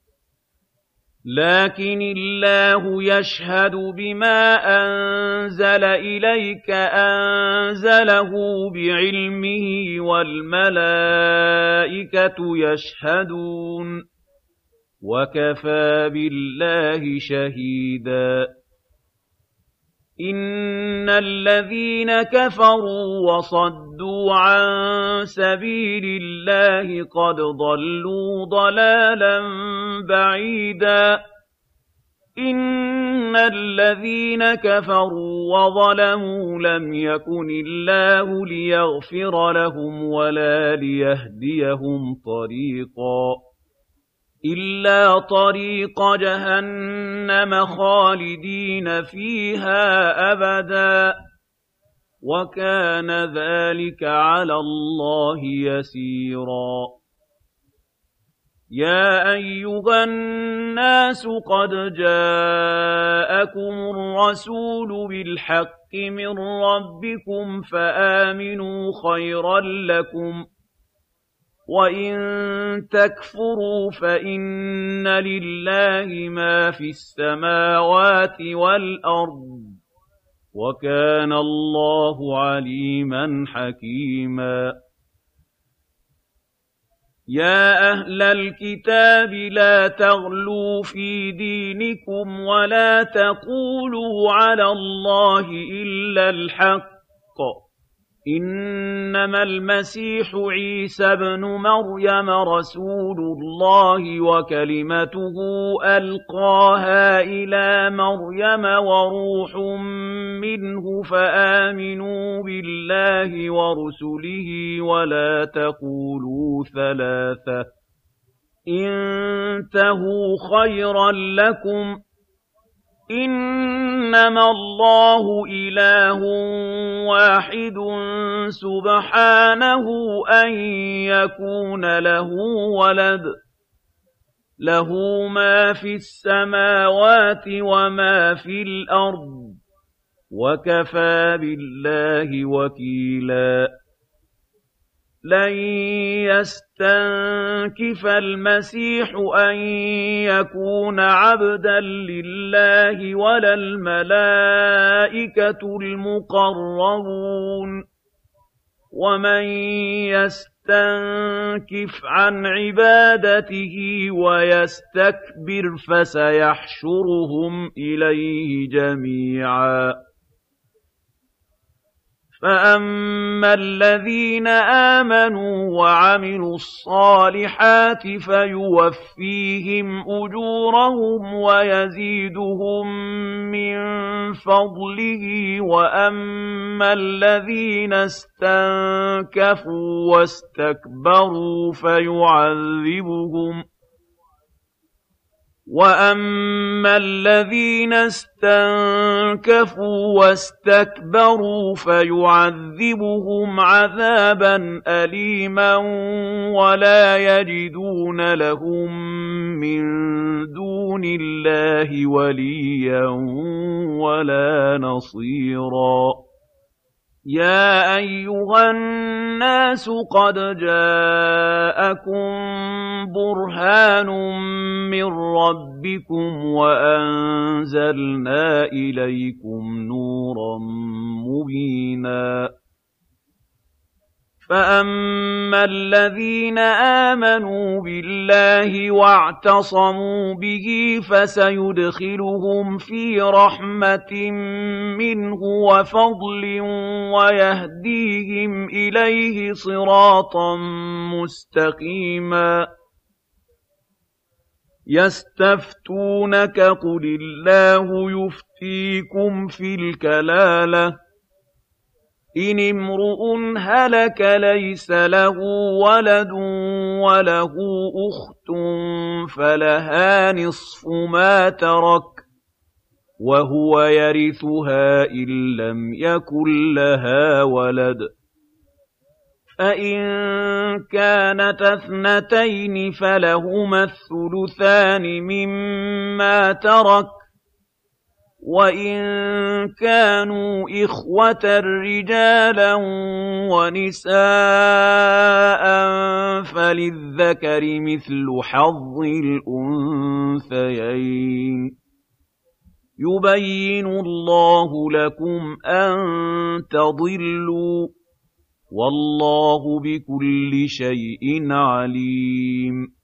A: لَّٰكِنِ اللَّهُ يَشْهَدُ بِمَا أَنزَلَ إِلَيْكَ أَنزَلَهُ بِعِلْمِهِ وَالْمَلَائِكَةُ يَشْهَدُونَ ۚ وَكَفَىٰ بِاللَّهِ شَهِيدًا إِنَّ الَّذِينَ كَفَرُوا وَصَدُّوا عَن سَبِيلِ اللَّهِ قَدْ ضَلُّوا ضَلَالًا بَعِيدًا إِنَّ الَّذِينَ كَفَرُوا وَظَلَمُوا لَمْ يَكُنِ اللَّهُ لِيَغْفِرَ لَهُمْ وَلَا لِيَهْدِيَهُمْ طَرِيقًا إِلَّا طَرِيقَ جَهَنَّمَ خَالِدِينَ فِيهَا أَبَدًا ۚ وَكَانَ ذَٰلِكَ عَلَى اللَّهِ يَسِيرًا يَا أَيُّهَا النَّاسُ قَدْ جَاءَكُمُ الرَّسُولُ بِالْحَقِّ مِن رَّبِّكُمْ فَآمِنُوا خَيْرًا لَّكُمْ ۚ وَإِن تَكْفُرُوا فَإِنَّ لِلَّهِ مَا فِي السَّمَاوَاتِ وَالْأَرْضِ ۚ وَكَانَ اللَّهُ عَلِيمًا حَكِيمًا يَا أَهْلَ الْكِتَابِ لَا تَغْلُوا فِي دِينِكُمْ وَلَا تَقُولُوا عَلَى اللَّهِ إِلَّا الْحَقَّ ۚ إِنَّمَا الْمَسِيحُ عِيسَى ابْنُ مَرْيَمَ رَسُولُ اللَّهِ وَكَلِمَتُهُ أَلْقَاهَا إِلَىٰ مَرْيَمَ وَرُوحٌ مِّنْهُ ۖ فَآمِنُوا بِاللَّهِ وَرُسُلِهِ وَلَا تَقُولُوا ثَلَاثَةٌ ۚ انتهوا خَيْرًا لَّكُمْ ۚ إِنَّمَا اللَّهُ إِلَٰهٌ وَاحِدٌ سُبْحَانَهُ أَن يَكُونَ لَهُ وَلَدٌ ۘ لَّهُ مَا فِي السَّمَاوَاتِ وَمَا فِي الْأَرْضِ ۚ وَكَفَىٰ بِاللَّهِ وَكِيلًا لَّن يَسْتَنكِفَ الْمَسِيحُ أَن يَكُونَ عَبْدًا لِّلَّهِ وَلَا الْمَلَائِكَةُ الْمُقَرَّبُونَ ۚ وَمَن يَسْتَنكِفْ عَنْ عِبَادَتِهِ وَيَسْتَكْبِرْ فَسَيَحْشُرُهُمْ إِلَيْهِ جَمِيعًا فَأَمَّا الَّذِينَ آمَنُوا وَعَمِلُوا الصَّالِحَاتِ فَيُوَفِّيهِمْ أُجُورَهُمْ وَيَزِيدُهُم مِّن فَضْلِهِ ۖ وَأَمَّا الَّذِينَ اسْتَنكَفُوا وَاسْتَكْبَرُوا وَأَمَّا الَّذِينَ اسْتَنكَفُوا وَاسْتَكْبَرُوا فَيُعَذِّبُهُمْ عَذَابًا أَلِيمًا وَلَا يَجِدُونَ لَهُم مِّن دُونِ اللَّهِ وَلِيًّا وَلَا نَصِيرًا يَا أَيُّهَا النَّاسُ قَدْ جَاءَكُم بُرْهَانٌ مِّن رَّبِّكُمْ وَأَنزَلْنَا إِلَيْكُمْ نُورًا مُّبِينًا فَأَمَّا الَّذِينَ آمَنُوا بِاللَّهِ وَاعْتَصَمُوا بِهِ فَسَيُدْخِلُهُمْ فِي رَحْمَةٍ مِّنْهُ وَفَضْلٍ وَيَهْدِيهِمْ إِلَيْهِ صِرَاطًا مُّسْتَقِيمًا يَسْتَفْتُونَكَ قُلِ اللَّهُ يُفْتِيكُمْ فِي الْكَلَالَةِ إِنِ امْرُؤٌ هَلَكَ لَيْسَ لَهُ وَلَدٌ وَلَهُ أُخْتٌ فَلَهَا نِصْفُ مَا تَرَكَ وَهُوَ يَرِثُهَا إِن لَّمْ يَكُن لَّهَا وَلَدٌ فَإِن كَانَتَا اثْنَتَيْنِ فَلَهُمَا الثُّلُثَانِ مِمَّا تَرَكَ وَإِن كَانُوا إِخْوَةً رِّجَالًا وَنِسَاءً فَلِلذَّكَرِ مِثْلُ حَظِّ الْأُنثَيَيْنِ يُبَيِّنُ اللَّهُ لَكُمْ أَن تَضِلُّوا وَاللَّهُ بِكُلِّ شَيْءٍ عَلِيمٌ